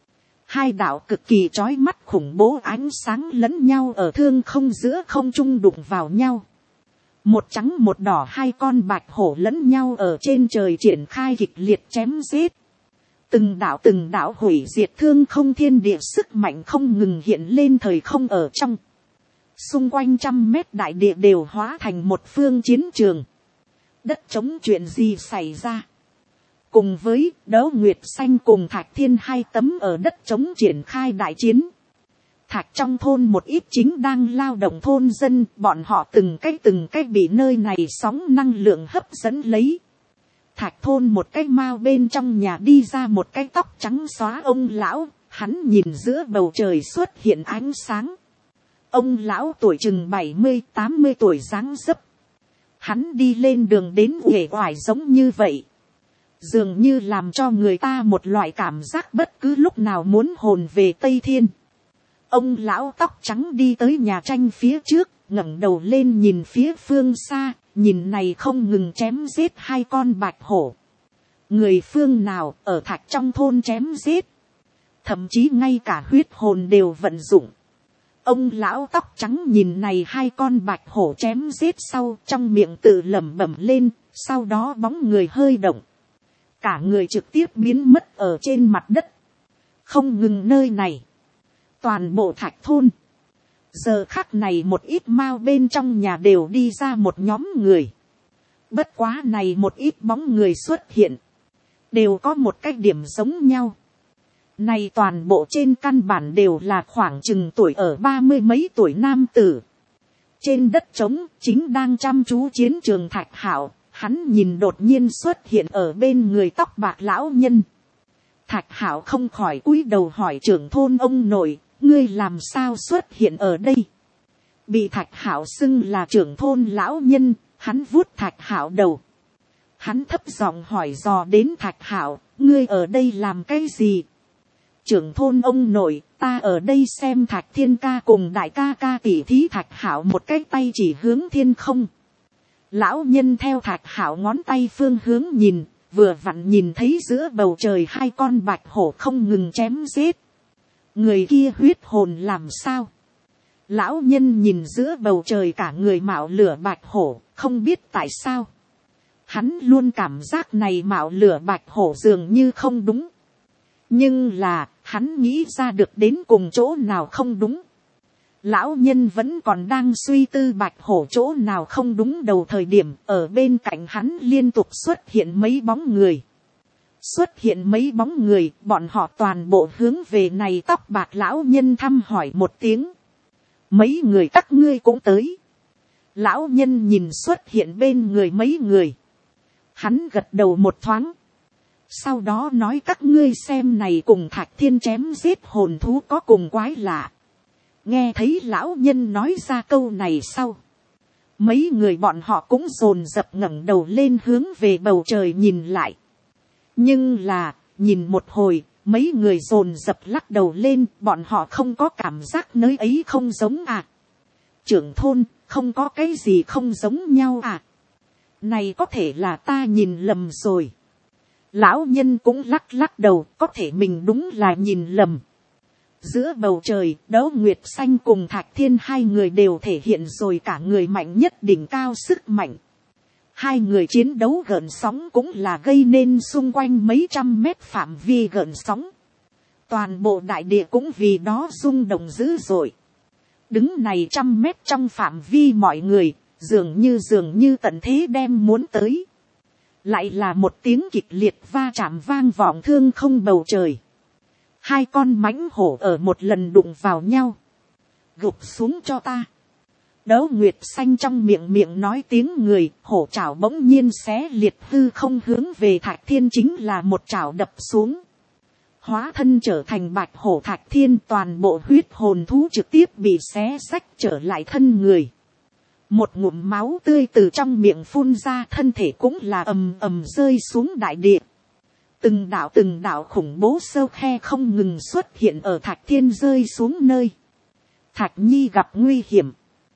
Hai đạo cực kỳ chói mắt khủng bố ánh sáng lẫn nhau ở thương không giữa không trung đụng vào nhau. Một trắng một đỏ hai con bạch hổ lẫn nhau ở trên trời triển khai kịch liệt chém giết. Từng đạo từng đạo hủy diệt thương không thiên địa sức mạnh không ngừng hiện lên thời không ở trong. Xung quanh trăm mét đại địa đều hóa thành một phương chiến trường. Đất trống chuyện gì xảy ra. Cùng với Đấu Nguyệt Xanh cùng Thạch Thiên hai tấm ở đất trống triển khai đại chiến. Thạch trong thôn một ít chính đang lao động thôn dân, bọn họ từng cái từng cái bị nơi này sóng năng lượng hấp dẫn lấy. Thạch thôn một cái mao bên trong nhà đi ra một cái tóc trắng xóa ông lão, hắn nhìn giữa bầu trời xuất hiện ánh sáng. Ông lão tuổi chừng bảy mươi tám mươi tuổi dáng dấp. Hắn đi lên đường đến uể oải giống như vậy. Dường như làm cho người ta một loại cảm giác bất cứ lúc nào muốn hồn về Tây Thiên. Ông lão tóc trắng đi tới nhà tranh phía trước, ngẩng đầu lên nhìn phía phương xa, nhìn này không ngừng chém giết hai con bạch hổ. Người phương nào ở Thạch trong thôn chém giết. Thậm chí ngay cả huyết hồn đều vận dụng. Ông lão tóc trắng nhìn này hai con bạch hổ chém giết sau, trong miệng tự lẩm bẩm lên, sau đó bóng người hơi động. Cả người trực tiếp biến mất ở trên mặt đất. Không ngừng nơi này. Toàn bộ Thạch thôn. Giờ khắc này một ít mao bên trong nhà đều đi ra một nhóm người. Bất quá này một ít bóng người xuất hiện. Đều có một cái điểm giống nhau. Này toàn bộ trên căn bản đều là khoảng chừng tuổi ở ba mươi mấy tuổi nam tử. Trên đất trống chính đang chăm chú chiến trường Thạch Hạo. Hắn nhìn đột nhiên xuất hiện ở bên người tóc bạc lão nhân. Thạch Hạo không khỏi cúi đầu hỏi trưởng thôn ông nội, ngươi làm sao xuất hiện ở đây? Bị Thạch Hạo xưng là trưởng thôn lão nhân, hắn vuốt Thạch Hạo đầu. Hắn thấp giọng hỏi dò đến Thạch Hạo, ngươi ở đây làm cái gì? Trưởng thôn ông nội, ta ở đây xem Thạch Thiên ca cùng đại ca ca tỉ thí. Thạch Hạo một cái tay chỉ hướng thiên không. Lão nhân theo Thạch Hạo ngón tay phương hướng nhìn, vừa vặn nhìn thấy giữa bầu trời hai con bạch hổ không ngừng chém giết. Người kia huyết hồn làm sao? Lão nhân nhìn giữa bầu trời cả người mạo lửa bạch hổ, không biết tại sao. Hắn luôn cảm giác này mạo lửa bạch hổ dường như không đúng. Nhưng là, hắn nghĩ ra được đến cùng chỗ nào không đúng. Lão nhân vẫn còn đang suy tư bạch hổ chỗ nào không đúng đầu thời điểm, ở bên cạnh hắn liên tục xuất hiện mấy bóng người. Xuất hiện mấy bóng người, bọn họ toàn bộ hướng về này tóc bạc lão nhân thăm hỏi một tiếng. Mấy người các ngươi cũng tới. Lão nhân nhìn xuất hiện bên người mấy người. Hắn gật đầu một thoáng. Sau đó nói các ngươi xem này cùng Thạch Thiên chém giết hồn thú có cùng quái lạ. Nghe thấy lão nhân nói ra câu này sau. Mấy người bọn họ cũng dồn dập ngẩng đầu lên hướng về bầu trời nhìn lại. Nhưng là, nhìn một hồi, mấy người dồn dập lắc đầu lên, bọn họ không có cảm giác nơi ấy không giống à. Trưởng thôn, không có cái gì không giống nhau à. Này có thể là ta nhìn lầm rồi. Lão nhân cũng lắc lắc đầu, có thể mình đúng là nhìn lầm. Giữa bầu trời, Đấu Nguyệt Xanh cùng Thạch Thiên hai người đều thể hiện rồi cả người mạnh nhất đỉnh cao sức mạnh. Hai người chiến đấu gợn sóng cũng là gây nên xung quanh mấy trăm mét phạm vi gợn sóng. Toàn bộ đại địa cũng vì đó rung động dữ dội. Đứng này trăm mét trong phạm vi mọi người, dường như dường như tận thế đem muốn tới. Lại là một tiếng kịch liệt va chạm vang vọng thương không bầu trời. Hai con mãnh hổ ở một lần đụng vào nhau. Gục xuống cho ta. Đấu Nguyệt Xanh trong miệng miệng nói tiếng người, hổ chảo bỗng nhiên xé liệt hư không hướng về Thạch Thiên chính là một chảo đập xuống. Hóa thân trở thành bạch hổ Thạch Thiên, toàn bộ huyết hồn thú trực tiếp bị xé xách trở lại thân người. Một ngụm máu tươi từ trong miệng phun ra, thân thể cũng là ầm ầm rơi xuống đại địa. Từng đạo từng đạo khủng bố sâu khe không ngừng xuất hiện ở Thạch Thiên rơi xuống nơi. Thạch Nhi gặp nguy hiểm.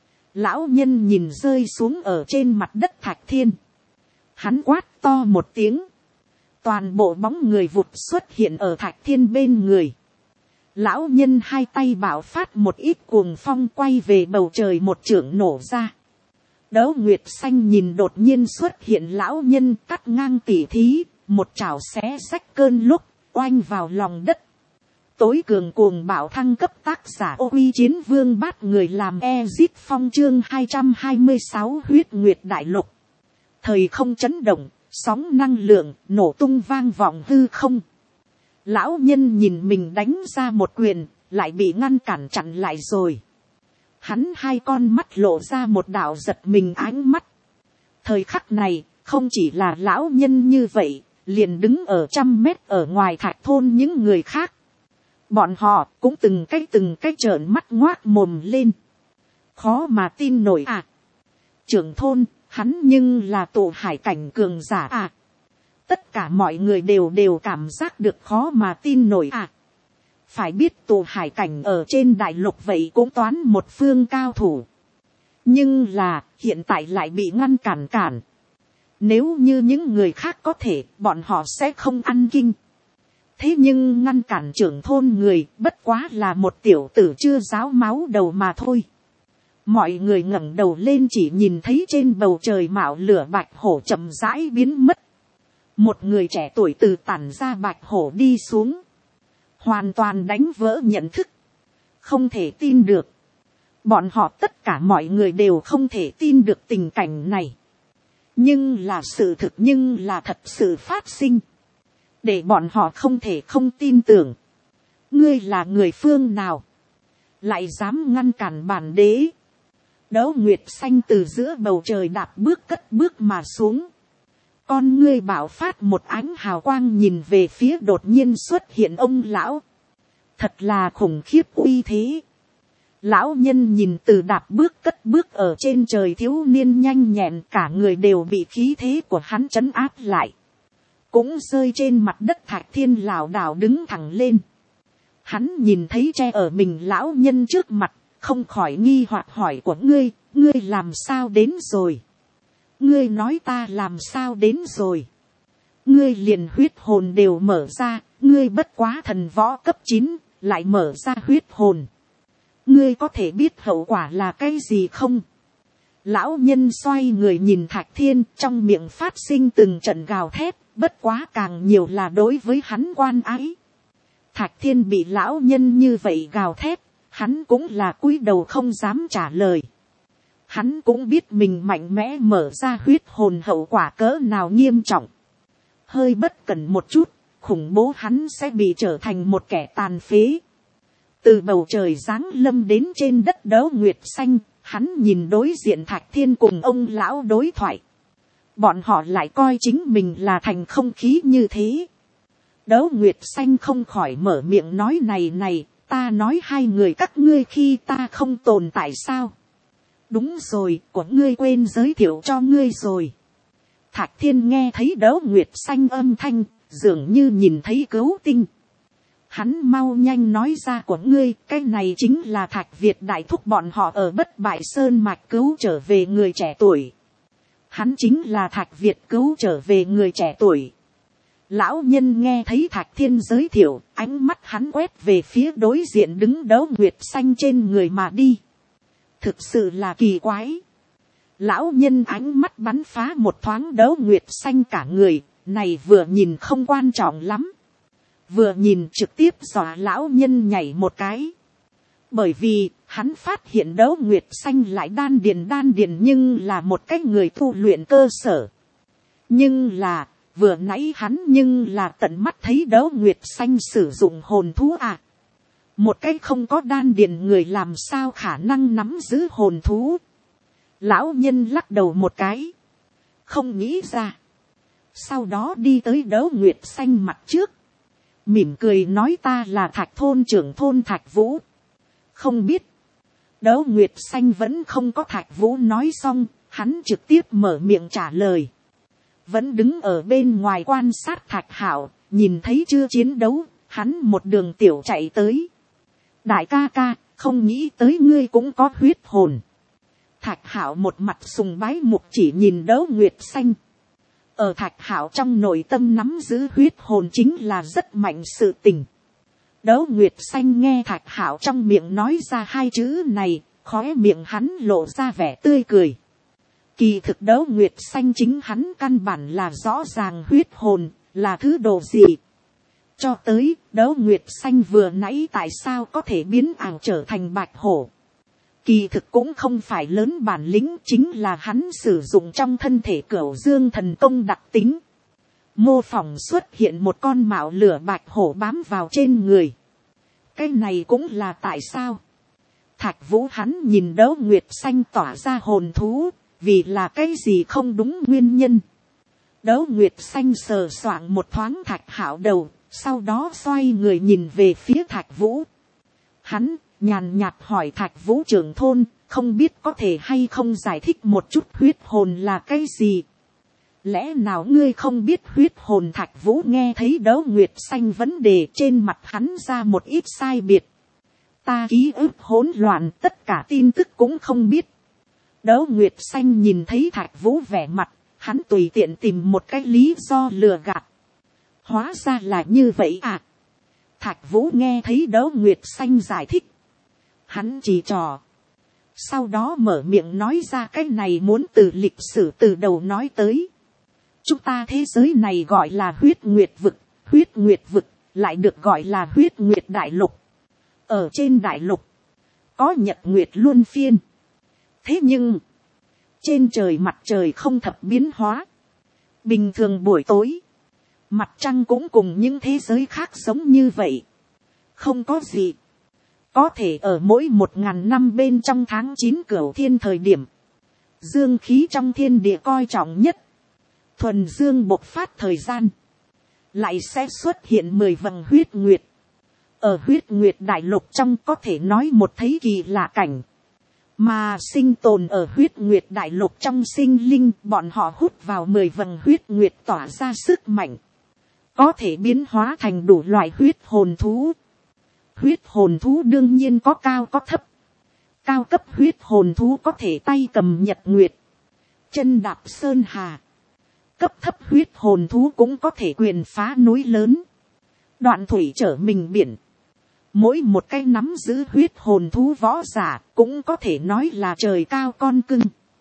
Lão nhân nhìn rơi xuống ở trên mặt đất Thạch Thiên. Hắn quát to một tiếng. Toàn bộ bóng người vụt xuất hiện ở Thạch Thiên bên người. Lão nhân hai tay bảo phát một ít cuồng phong, quay về bầu trời một chưởng nổ ra. Đấu Nguyệt Xanh nhìn đột nhiên xuất hiện lão nhân cắt ngang tỉ thí, một chảo xé xách cơn lúc, oanh vào lòng đất. Tối cường cuồng bạo thăng cấp tác giả Ô Uy Chiến Vương Bát Người làm Ezit Phong chương hai trăm hai mươi sáu huyết nguyệt đại lục. Thời không chấn động, sóng năng lượng, nổ tung vang vọng hư không. Lão nhân nhìn mình đánh ra một quyền, lại bị ngăn cản chặn lại rồi. Hắn hai con mắt lộ ra một đạo giật mình ánh mắt. Thời khắc này, không chỉ là lão nhân như vậy, liền đứng ở trăm mét ở ngoài Thạch thôn những người khác. Bọn họ cũng từng cái từng cái trợn mắt ngoác mồm lên. Khó mà tin nổi à. Trưởng thôn, hắn nhưng là tụ hải cảnh cường giả à. Tất cả mọi người đều đều cảm giác được khó mà tin nổi à. Phải biết tụ hải cảnh ở trên đại lục vậy cũng toán một phương cao thủ. Nhưng là hiện tại lại bị ngăn cản cản. Nếu như những người khác có thể, bọn họ sẽ không ăn kinh. Thế nhưng ngăn cản trưởng thôn người bất quá là một tiểu tử chưa ráo máu đầu mà thôi. Mọi người ngẩng đầu lên chỉ nhìn thấy trên bầu trời mạo lửa bạch hổ chậm rãi biến mất. Một người trẻ tuổi từ tản ra bạch hổ đi xuống. Hoàn toàn đánh vỡ nhận thức. Không thể tin được. Bọn họ tất cả mọi người đều không thể tin được tình cảnh này. Nhưng là sự thực, nhưng là thật sự phát sinh. Để bọn họ không thể không tin tưởng. Ngươi là người phương nào? Lại dám ngăn cản bản đế? Đấu Nguyệt Xanh từ giữa bầu trời đạp bước cất bước mà xuống. Con ngươi bảo phát một ánh hào quang nhìn về phía đột nhiên xuất hiện ông lão. Thật là khủng khiếp uy thế. Lão nhân nhìn từ đạp bước cất bước ở trên trời thiếu niên nhanh nhẹn, cả người đều bị khí thế của hắn trấn áp lại. Cũng rơi trên mặt đất Thạch Thiên lảo đảo đứng thẳng lên. Hắn nhìn thấy tre ở mình lão nhân trước mặt, không khỏi nghi hoặc hỏi của ngươi, ngươi làm sao đến rồi? Ngươi nói ta làm sao đến rồi? Ngươi liền huyết hồn đều mở ra, ngươi bất quá thần võ cấp chín, lại mở ra huyết hồn. Ngươi có thể biết hậu quả là cái gì không? Lão nhân xoay người nhìn Thạch Thiên, trong miệng phát sinh từng trận gào thét, bất quá càng nhiều là đối với hắn quan ái. Thạch Thiên bị lão nhân như vậy gào thét, hắn cũng là cúi đầu không dám trả lời. Hắn cũng biết mình mạnh mẽ mở ra huyết hồn hậu quả cỡ nào nghiêm trọng. Hơi bất cẩn một chút, khủng bố hắn sẽ bị trở thành một kẻ tàn phế. Từ bầu trời giáng lâm đến trên đất Đấu Nguyệt Xanh, hắn nhìn đối diện Thạch Thiên cùng ông lão đối thoại. Bọn họ lại coi chính mình là thành không khí như thế. Đấu Nguyệt Xanh không khỏi mở miệng nói này này, ta nói hai người các ngươi khi ta không tồn tại sao? Đúng rồi, của ngươi quên giới thiệu cho ngươi rồi. Thạch Thiên nghe thấy Đấu Nguyệt Xanh âm thanh, dường như nhìn thấy cứu tinh. Hắn mau nhanh nói ra của ngươi, cái này chính là Thạch Việt đại thúc bọn họ ở Bất Bại Sơn Mạch cứu trở về người trẻ tuổi. Hắn chính là Thạch Việt cứu trở về người trẻ tuổi. Lão nhân nghe thấy Thạch Thiên giới thiệu, ánh mắt hắn quét về phía đối diện đứng Đấu Nguyệt Xanh trên người mà đi. Thực sự là kỳ quái. Lão nhân ánh mắt bắn phá một thoáng Đấu Nguyệt Xanh cả người, này vừa nhìn không quan trọng lắm. Vừa nhìn trực tiếp dọa lão nhân nhảy một cái. Bởi vì, hắn phát hiện Đấu Nguyệt Xanh lại đan điền đan điền nhưng là một cái người tu luyện cơ sở. Nhưng là, vừa nãy hắn nhưng là tận mắt thấy Đấu Nguyệt Xanh sử dụng hồn thú à. Một cái không có đan điền người làm sao khả năng nắm giữ hồn thú. Lão nhân lắc đầu một cái. Không nghĩ ra. Sau đó đi tới Đấu Nguyệt Xanh mặt trước. Mỉm cười nói ta là Thạch thôn trưởng thôn Thạch Vũ. Không biết. Đấu Nguyệt Xanh vẫn không có Thạch Vũ nói xong. Hắn trực tiếp mở miệng trả lời. Vẫn đứng ở bên ngoài quan sát Thạch Hạo. Nhìn thấy chưa chiến đấu. Hắn một đường tiểu chạy tới. Đại ca ca, không nghĩ tới ngươi cũng có huyết hồn. Thạch Hạo một mặt sùng bái mục chỉ nhìn Đấu Nguyệt Xanh. Ở Thạch Hạo trong nội tâm nắm giữ huyết hồn chính là rất mạnh sự tình. Đấu Nguyệt Xanh nghe Thạch Hạo trong miệng nói ra hai chữ này, khóe miệng hắn lộ ra vẻ tươi cười. Kỳ thực Đấu Nguyệt Xanh chính hắn căn bản là rõ ràng huyết hồn, là thứ đồ gì. Cho tới, Đấu Nguyệt Xanh vừa nãy tại sao có thể biến ảo trở thành bạch hổ. Kỳ thực cũng không phải lớn bản lĩnh, chính là hắn sử dụng trong thân thể Cửu Dương thần công đặc tính. Mô phỏng xuất hiện một con mạo lửa bạch hổ bám vào trên người. Cái này cũng là tại sao. Thạch Vũ hắn nhìn Đấu Nguyệt Xanh tỏa ra hồn thú, vì là cái gì không đúng nguyên nhân. Đấu Nguyệt Xanh sờ soạng một thoáng Thạch Hạo đầu, sau đó xoay người nhìn về phía Thạch Vũ. Hắn nhàn nhạt hỏi Thạch Vũ trưởng thôn, không biết có thể hay không giải thích một chút huyết hồn là cái gì. Lẽ nào ngươi không biết huyết hồn? Thạch Vũ nghe thấy Đấu Nguyệt Xanh vấn đề trên mặt hắn ra một ít sai biệt. Ta ký ức hỗn loạn, tất cả tin tức cũng không biết. Đấu Nguyệt Xanh nhìn thấy Thạch Vũ vẻ mặt, hắn tùy tiện tìm một cái lý do lừa gạt. Hóa ra là như vậy à. Thạch Vũ nghe thấy Đấu Nguyệt Xanh giải thích. Hắn chỉ trò. Sau đó mở miệng nói ra cái này muốn từ lịch sử từ đầu nói tới. Chúng ta thế giới này gọi là huyết nguyệt vực. Huyết nguyệt vực lại được gọi là huyết nguyệt đại lục. Ở trên đại lục có nhật nguyệt luân phiên. Thế nhưng trên trời mặt trời không thập biến hóa. Bình thường buổi tối mặt trăng cũng cùng những thế giới khác giống như vậy. Không có gì. Có thể ở mỗi một ngàn năm bên trong tháng chín Cửu Thiên thời điểm. Dương khí trong thiên địa coi trọng nhất. Thuần dương bộc phát thời gian. Lại sẽ xuất hiện mười vầng huyết nguyệt. Ở huyết nguyệt đại lục trong có thể nói một thấy kỳ lạ cảnh. Mà sinh tồn ở huyết nguyệt đại lục trong sinh linh, bọn họ hút vào mười vầng huyết nguyệt tỏa ra sức mạnh. Có thể biến hóa thành đủ loại huyết hồn thú. Huyết hồn thú đương nhiên có cao có thấp. Cao cấp huyết hồn thú có thể tay cầm nhật nguyệt, chân đạp sơn hà. Cấp thấp huyết hồn thú cũng có thể quyền phá núi lớn, đoạn thủy trở mình biển. Mỗi một cái nắm giữ huyết hồn thú võ giả cũng có thể nói là trời cao con cưng.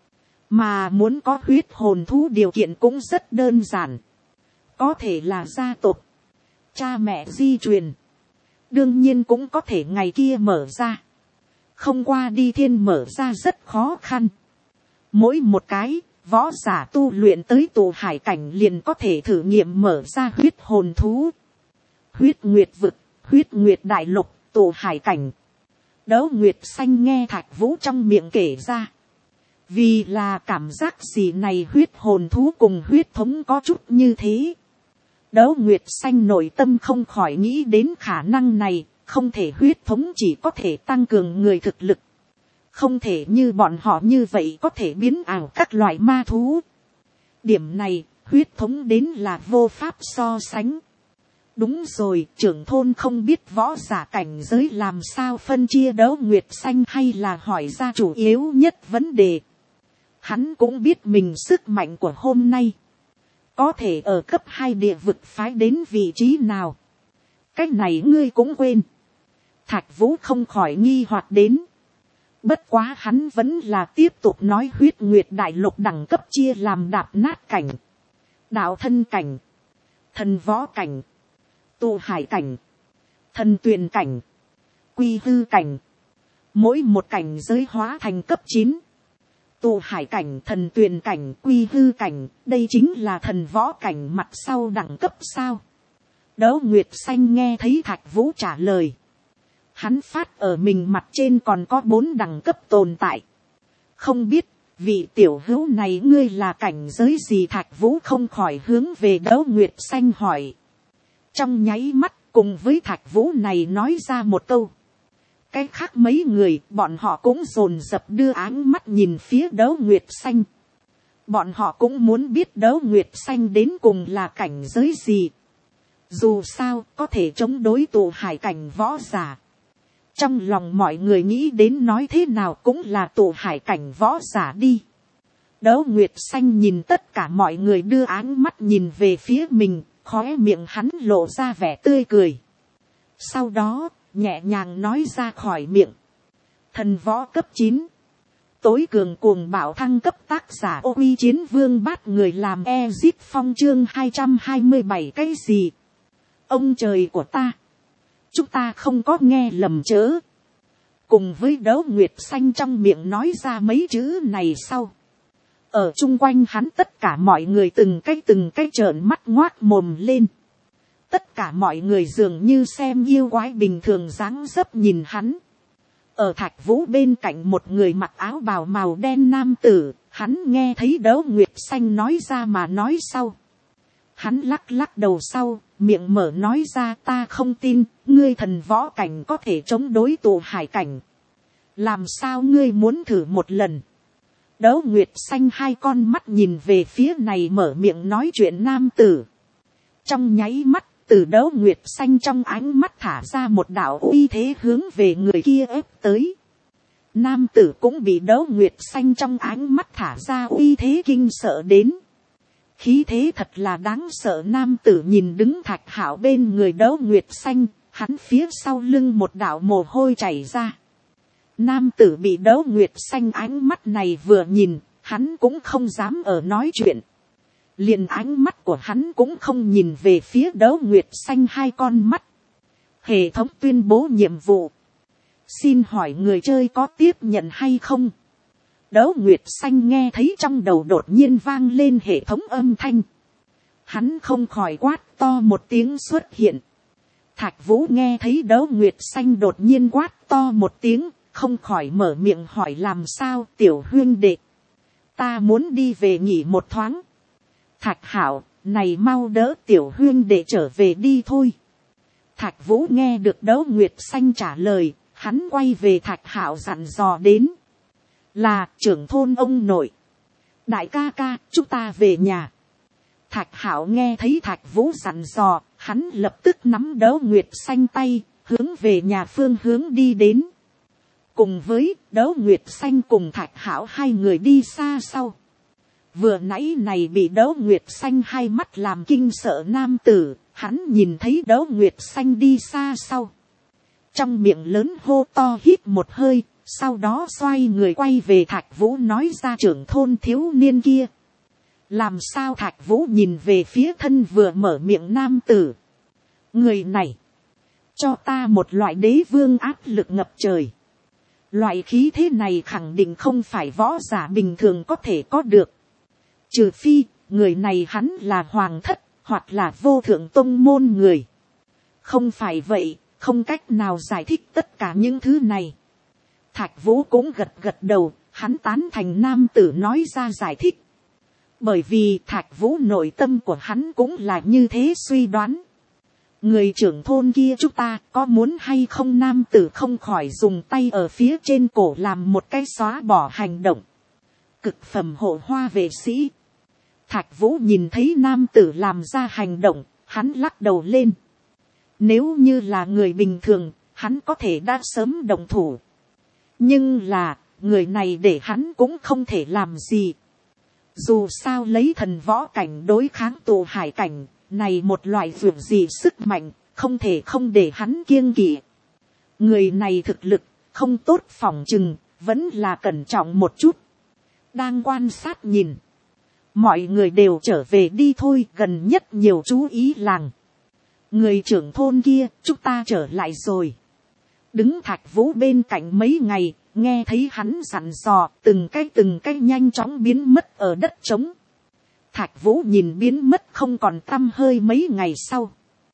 Mà muốn có huyết hồn thú điều kiện cũng rất đơn giản. Có thể là gia tộc, cha mẹ di truyền. Đương nhiên cũng có thể ngày kia mở ra. Không qua đi thiên mở ra rất khó khăn. Mỗi một cái võ giả tu luyện tới tụ hải cảnh liền có thể thử nghiệm mở ra huyết hồn thú. Huyết nguyệt vực, huyết nguyệt đại lục, tụ hải cảnh. Đấu Nguyệt Xanh nghe Thạch Vũ trong miệng kể ra. Vì là cảm giác gì này huyết hồn thú cùng huyết thống có chút như thế. Đấu Nguyệt Xanh nội tâm không khỏi nghĩ đến khả năng này, không thể huyết thống chỉ có thể tăng cường người thực lực. Không thể như bọn họ như vậy có thể biến ảo các loại ma thú. Điểm này, huyết thống đến là vô pháp so sánh. Đúng rồi, trưởng thôn không biết võ giả cảnh giới làm sao phân chia. Đấu Nguyệt Xanh hay là hỏi ra chủ yếu nhất vấn đề. Hắn cũng biết mình sức mạnh của hôm nay. có thể ở cấp hai địa vực phái đến vị trí nào. Cái này ngươi cũng quên. Thạch Vũ không khỏi nghi hoặc đến. Bất quá hắn vẫn là tiếp tục nói huyết nguyệt đại lục đẳng cấp chia làm đạp nát cảnh, đạo thân cảnh, thần võ cảnh, tụ hải cảnh, thần tuyền cảnh, quy hư cảnh. Mỗi một cảnh giới hóa thành cấp chín. Tụ hải cảnh, thần tuyền cảnh, quy hư cảnh, đây chính là thần võ cảnh mặt sau đẳng cấp sao? Đấu Nguyệt Xanh nghe thấy Thạch Vũ trả lời. Hắn phát ở mình mặt trên còn có bốn đẳng cấp tồn tại. Không biết, vị tiểu hữu này ngươi là cảnh giới gì? Thạch Vũ không khỏi hướng về Đấu Nguyệt Xanh hỏi. Trong nháy mắt cùng với Thạch Vũ này nói ra một câu. Cái khác mấy người, bọn họ cũng dồn dập đưa áng mắt nhìn phía Đấu Nguyệt Xanh. Bọn họ cũng muốn biết Đấu Nguyệt Xanh đến cùng là cảnh giới gì. Dù sao, có thể chống đối tụ hải cảnh võ giả. Trong lòng mọi người nghĩ đến nói thế nào cũng là tụ hải cảnh võ giả đi. Đấu Nguyệt Xanh nhìn tất cả mọi người đưa áng mắt nhìn về phía mình, khóe miệng hắn lộ ra vẻ tươi cười. Sau đó, nhẹ nhàng nói ra khỏi miệng. Thần võ cấp chín. Tối cường cuồng bạo thăng cấp tác giả Ô Uy Chiến Vương bắt người làm Ezip Phong chương hai trăm hai mươi bảy cái gì? Ông trời của ta! Chúng ta không có nghe lầm chớ. Cùng với Đấu Nguyệt Xanh trong miệng nói ra mấy chữ này sau. Ở chung quanh hắn tất cả mọi người từng cái từng cái trợn mắt ngoác mồm lên. Tất cả mọi người dường như xem yêu quái bình thường dáng dấp nhìn hắn. Ở Thạch Vũ bên cạnh một người mặc áo bào màu đen nam tử, hắn nghe thấy Đấu Nguyệt Xanh nói ra mà nói sau. Hắn lắc lắc đầu sau, miệng mở nói ra ta không tin, ngươi thần võ cảnh có thể chống đối tụ hải cảnh. Làm sao ngươi muốn thử một lần? Đấu Nguyệt Xanh hai con mắt nhìn về phía này mở miệng nói chuyện nam tử. Trong nháy mắt, từ Đấu Nguyệt Xanh trong ánh mắt thả ra một đạo uy thế hướng về người kia ép tới. Nam tử cũng bị Đấu Nguyệt Xanh trong ánh mắt thả ra uy thế kinh sợ đến. Khí thế thật là đáng sợ. Nam tử nhìn đứng Thạch Hạo bên người Đấu Nguyệt Xanh, hắn phía sau lưng một đạo mồ hôi chảy ra. Nam tử bị Đấu Nguyệt Xanh ánh mắt này vừa nhìn, hắn cũng không dám ở nói chuyện. Liền ánh mắt của hắn cũng không nhìn về phía Đấu Nguyệt Xanh hai con mắt. Hệ thống tuyên bố nhiệm vụ. Xin hỏi người chơi có tiếp nhận hay không? Đấu Nguyệt Xanh nghe thấy trong đầu đột nhiên vang lên hệ thống âm thanh. Hắn không khỏi quát to một tiếng xuất hiện. Thạch Vũ nghe thấy Đấu Nguyệt Xanh đột nhiên quát to một tiếng, không khỏi mở miệng hỏi làm sao tiểu huynh đệ. Ta muốn đi về nghỉ một thoáng. Thạch Hạo, này mau đỡ tiểu huynh đệ trở về đi thôi. Thạch Vũ nghe được Đấu Nguyệt Xanh trả lời, hắn quay về Thạch Hạo dặn dò đến. Là trưởng thôn ông nội. Đại ca ca, chúng ta về nhà. Thạch Hạo nghe thấy Thạch Vũ dặn dò, hắn lập tức nắm Đấu Nguyệt Xanh tay, hướng về nhà phương hướng đi đến. Cùng với Đấu Nguyệt Xanh cùng Thạch Hạo hai người đi xa sau. Vừa nãy này bị Đấu Nguyệt Xanh hai mắt làm kinh sợ nam tử, hắn nhìn thấy Đấu Nguyệt Xanh đi xa sau. Trong miệng lớn hô to hít một hơi, sau đó xoay người quay về Thạch Vũ nói ra trưởng thôn thiếu niên kia. Làm sao? Thạch Vũ nhìn về phía thân vừa mở miệng nam tử. Người này, cho ta một loại đế vương áp lực ngập trời. Loại khí thế này khẳng định không phải võ giả bình thường có thể có được. Trừ phi, người này hắn là hoàng thất, hoặc là vô thượng tông môn người. Không phải vậy, không cách nào giải thích tất cả những thứ này. Thạch Vũ cũng gật gật đầu, hắn tán thành nam tử nói ra giải thích. Bởi vì Thạch Vũ nội tâm của hắn cũng là như thế suy đoán. Người trưởng thôn kia chúng ta có muốn hay không? Nam tử không khỏi dùng tay ở phía trên cổ làm một cái xóa bỏ hành động. Cực phẩm hộ hoa vệ sĩ. Thạch Vũ nhìn thấy nam tử làm ra hành động, hắn lắc đầu lên. Nếu như là người bình thường, hắn có thể đã sớm động thủ. Nhưng là, người này để hắn cũng không thể làm gì. Dù sao lấy thần võ cảnh đối kháng tụ hải cảnh, này một loại vượt gì sức mạnh, không thể không để hắn kiêng kỵ. Người này thực lực, không tốt phỏng chừng, vẫn là cẩn trọng một chút. Đang quan sát nhìn. Mọi người đều trở về đi thôi, gần nhất nhiều chú ý làng. Người trưởng thôn kia, chúng ta trở lại rồi. Đứng Thạch Vũ bên cạnh mấy ngày, nghe thấy hắn dặn dò, từng cái từng cái nhanh chóng biến mất ở đất trống. Thạch Vũ nhìn biến mất không còn tăm hơi mấy ngày sau.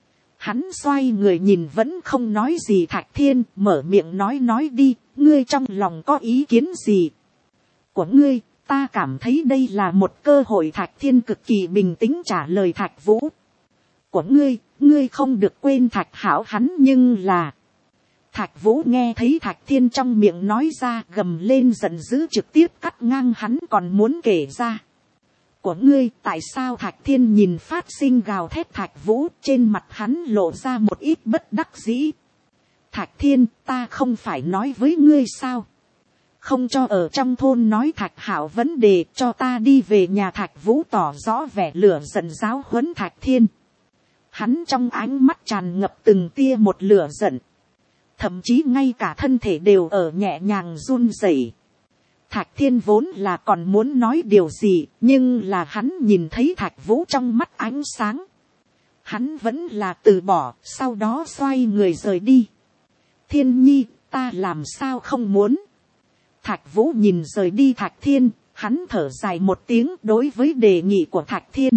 Hắn xoay người nhìn vẫn không nói gì Thạch Thiên, mở miệng nói nói đi, ngươi trong lòng có ý kiến gì? Của ngươi, ta cảm thấy đây là một cơ hội. Thạch Thiên cực kỳ bình tĩnh trả lời Thạch Vũ. Của ngươi, ngươi không được quên Thạch Hảo hắn nhưng là... Thạch Vũ nghe thấy Thạch Thiên trong miệng nói ra gầm lên giận dữ trực tiếp cắt ngang hắn còn muốn kể ra. Của ngươi tại sao? Thạch Thiên nhìn phát sinh gào thét Thạch Vũ, trên mặt hắn lộ ra một ít bất đắc dĩ. Thạch Thiên, ta không phải nói với ngươi sao? Không cho ở trong thôn nói Thạch Hảo vấn đề, cho ta đi về nhà. Thạch Vũ tỏ rõ vẻ lửa giận giáo huấn Thạch Thiên. Hắn trong ánh mắt tràn ngập từng tia một lửa giận. Thậm chí ngay cả thân thể đều ở nhẹ nhàng run rẩy. Thạch Thiên vốn là còn muốn nói điều gì, nhưng là hắn nhìn thấy Thạch Vũ trong mắt ánh sáng. Hắn vẫn là từ bỏ, sau đó xoay người rời đi. Thiên Nhi, ta làm sao không muốn. Thạch Vũ nhìn rời đi Thạch Thiên, hắn thở dài một tiếng đối với đề nghị của Thạch Thiên.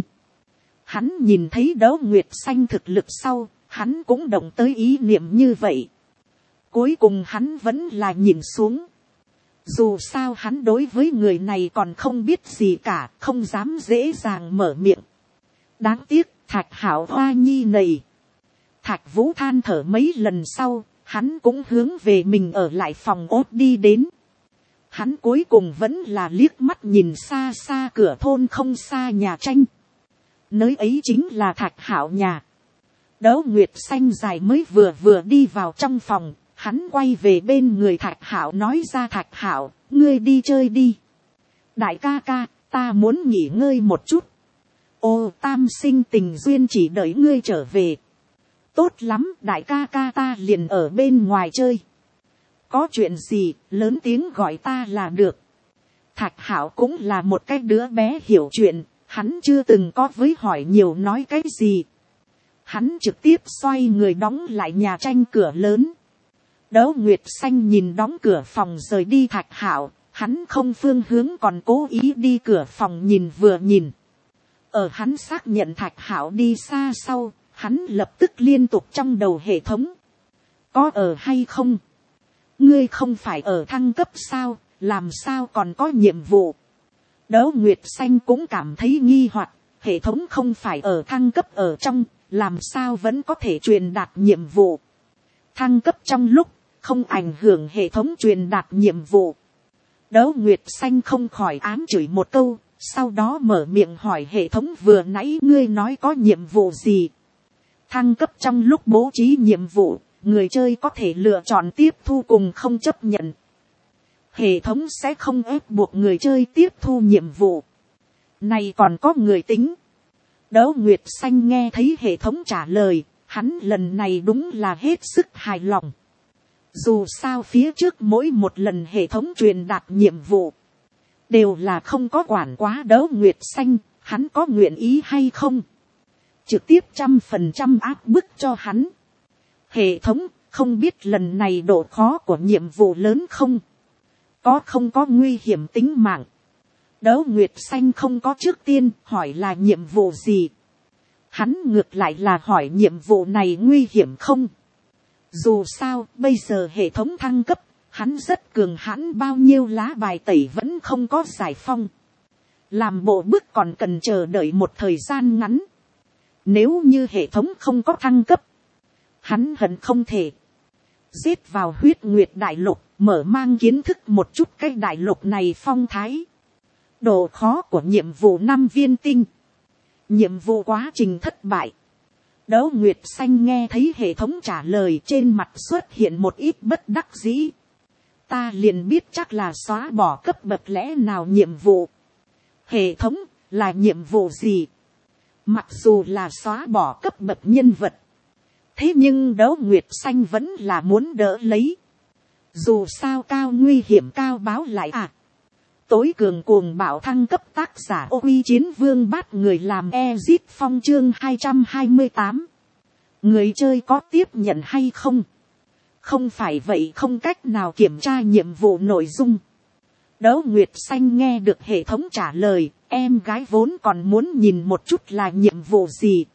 Hắn nhìn thấy Đấu Nguyệt Xanh thực lực sau, hắn cũng động tới ý niệm như vậy. Cuối cùng hắn vẫn là nhìn xuống. Dù sao hắn đối với người này còn không biết gì cả, không dám dễ dàng mở miệng. Đáng tiếc, Thạch Hảo Hoa Nhi này. Thạch Vũ than thở mấy lần sau, hắn cũng hướng về mình ở lại phòng ốt đi đến. Hắn cuối cùng vẫn là liếc mắt nhìn xa xa cửa thôn không xa nhà tranh. Nơi ấy chính là Thạch Hảo nhà. Đấu Nguyệt Xanh dài mới vừa vừa đi vào trong phòng. Hắn quay về bên người Thạch Hảo nói ra Thạch Hảo, ngươi đi chơi đi. Đại ca ca, ta muốn nghỉ ngơi một chút. Ô tam sinh tình duyên chỉ đợi ngươi trở về. Tốt lắm, đại ca ca ta liền ở bên ngoài chơi. Có chuyện gì, lớn tiếng gọi ta là được. Thạch Hảo cũng là một cái đứa bé hiểu chuyện, hắn chưa từng có với hỏi nhiều nói cái gì. Hắn trực tiếp xoay người đóng lại nhà tranh cửa lớn. Đấu Nguyệt Xanh nhìn đóng cửa phòng rời đi Thạch Hảo, hắn không phương hướng còn cố ý đi cửa phòng nhìn vừa nhìn. Ở hắn xác nhận Thạch Hảo đi xa sau, hắn lập tức liên tục trong đầu hệ thống. Có ở hay không? Ngươi không phải ở thăng cấp sao, làm sao còn có nhiệm vụ? Đấu Nguyệt Xanh cũng cảm thấy nghi hoặc, hệ thống không phải ở thăng cấp ở trong, làm sao vẫn có thể truyền đạt nhiệm vụ? Thăng cấp trong lúc không ảnh hưởng hệ thống truyền đạt nhiệm vụ. Đấu Nguyệt Xanh không khỏi ám chửi một câu, sau đó mở miệng hỏi hệ thống vừa nãy ngươi nói có nhiệm vụ gì. Thăng cấp trong lúc bố trí nhiệm vụ, người chơi có thể lựa chọn tiếp thu cùng không chấp nhận. Hệ thống sẽ không ép buộc người chơi tiếp thu nhiệm vụ. Này còn có người tính. Đấu Nguyệt Xanh nghe thấy hệ thống trả lời, hắn lần này đúng là hết sức hài lòng. Dù sao phía trước mỗi một lần hệ thống truyền đạt nhiệm vụ, đều là không có quản quá Đấu Nguyệt Xanh, hắn có nguyện ý hay không. Trực tiếp trăm phần trăm áp bức cho hắn. Hệ thống, không biết lần này độ khó của nhiệm vụ lớn không? Có không có nguy hiểm tính mạng? Đấu Nguyệt Xanh không có trước tiên hỏi là nhiệm vụ gì. Hắn ngược lại là hỏi nhiệm vụ này nguy hiểm không? Dù sao, bây giờ hệ thống thăng cấp, hắn rất cường hãn bao nhiêu lá bài tẩy vẫn không có giải phong. Làm bộ bước còn cần chờ đợi một thời gian ngắn. Nếu như hệ thống không có thăng cấp, hắn hận không thể giết vào huyết nguyệt đại lục, mở mang kiến thức một chút cái đại lục này phong thái. Độ khó của nhiệm vụ năm viên tinh. Nhiệm vụ quá trình thất bại. Đấu Nguyệt Xanh nghe thấy hệ thống trả lời trên mặt xuất hiện một ít bất đắc dĩ. Ta liền biết chắc là xóa bỏ cấp bậc lẽ nào nhiệm vụ. Hệ thống là nhiệm vụ gì? Mặc dù là xóa bỏ cấp bậc nhân vật, thế nhưng Đấu Nguyệt Xanh vẫn là muốn đỡ lấy. Dù sao cao nguy hiểm cao báo lại à. Tối cường cuồng bạo thăng cấp tác giả Ô Uy Chiến Vương bắt người làm Exit Phong chương hai trăm hai mươi tám. Người chơi có tiếp nhận hay không? Không phải vậy không cách nào kiểm tra nhiệm vụ nội dung. Đấu Nguyệt Xanh nghe được hệ thống trả lời, em gái vốn còn muốn nhìn một chút là nhiệm vụ gì.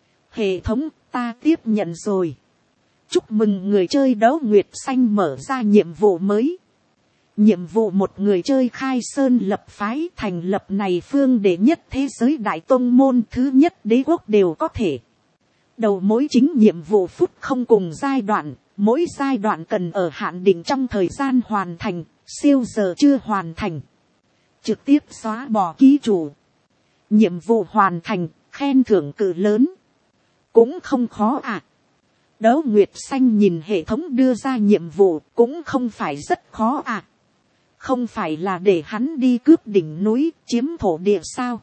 Hệ thống, ta tiếp nhận rồi. Chúc mừng người chơi. Đấu Nguyệt Xanh mở ra nhiệm vụ mới. Nhiệm vụ một người chơi khai sơn lập phái, thành lập này phương đệ nhất thế giới đại tông môn thứ nhất đế quốc đều có thể. Đầu mối chính nhiệm vụ phút không cùng giai đoạn, mỗi giai đoạn cần ở hạn định trong thời gian hoàn thành, siêu giờ chưa hoàn thành. Trực tiếp xóa bỏ ký chủ. Nhiệm vụ hoàn thành, khen thưởng cự lớn. Cũng không khó à. Đấu Nguyệt Xanh nhìn hệ thống đưa ra nhiệm vụ cũng không phải rất khó à. Không phải là để hắn đi cướp đỉnh núi, chiếm thổ địa sao?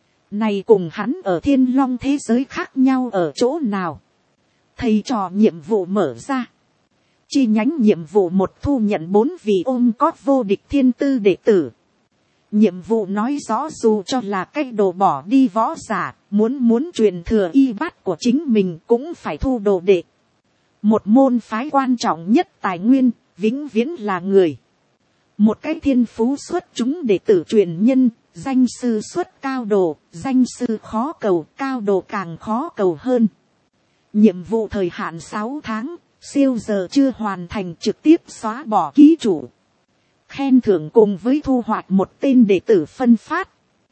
Này cùng hắn ở Thiên Long thế giới khác nhau ở chỗ nào? Thầy trò nhiệm vụ mở ra. Chi nhánh nhiệm vụ một thu nhận bốn vị ôm có vô địch thiên tư đệ tử. Nhiệm vụ nói rõ dù cho là cách đồ bỏ đi võ giả, muốn muốn truyền thừa y bát của chính mình cũng phải thu đồ đệ. Một môn phái quan trọng nhất tài nguyên, vĩnh viễn là người. Một cái thiên phú xuất chúng đệ tử truyền nhân, danh sư xuất cao đồ, danh sư khó cầu, cao đồ càng khó cầu hơn. Nhiệm vụ thời hạn sáu tháng, siêu giờ chưa hoàn thành trực tiếp xóa bỏ ký chủ. Khen thưởng cùng với thu hoạch một tên đệ tử phân phát.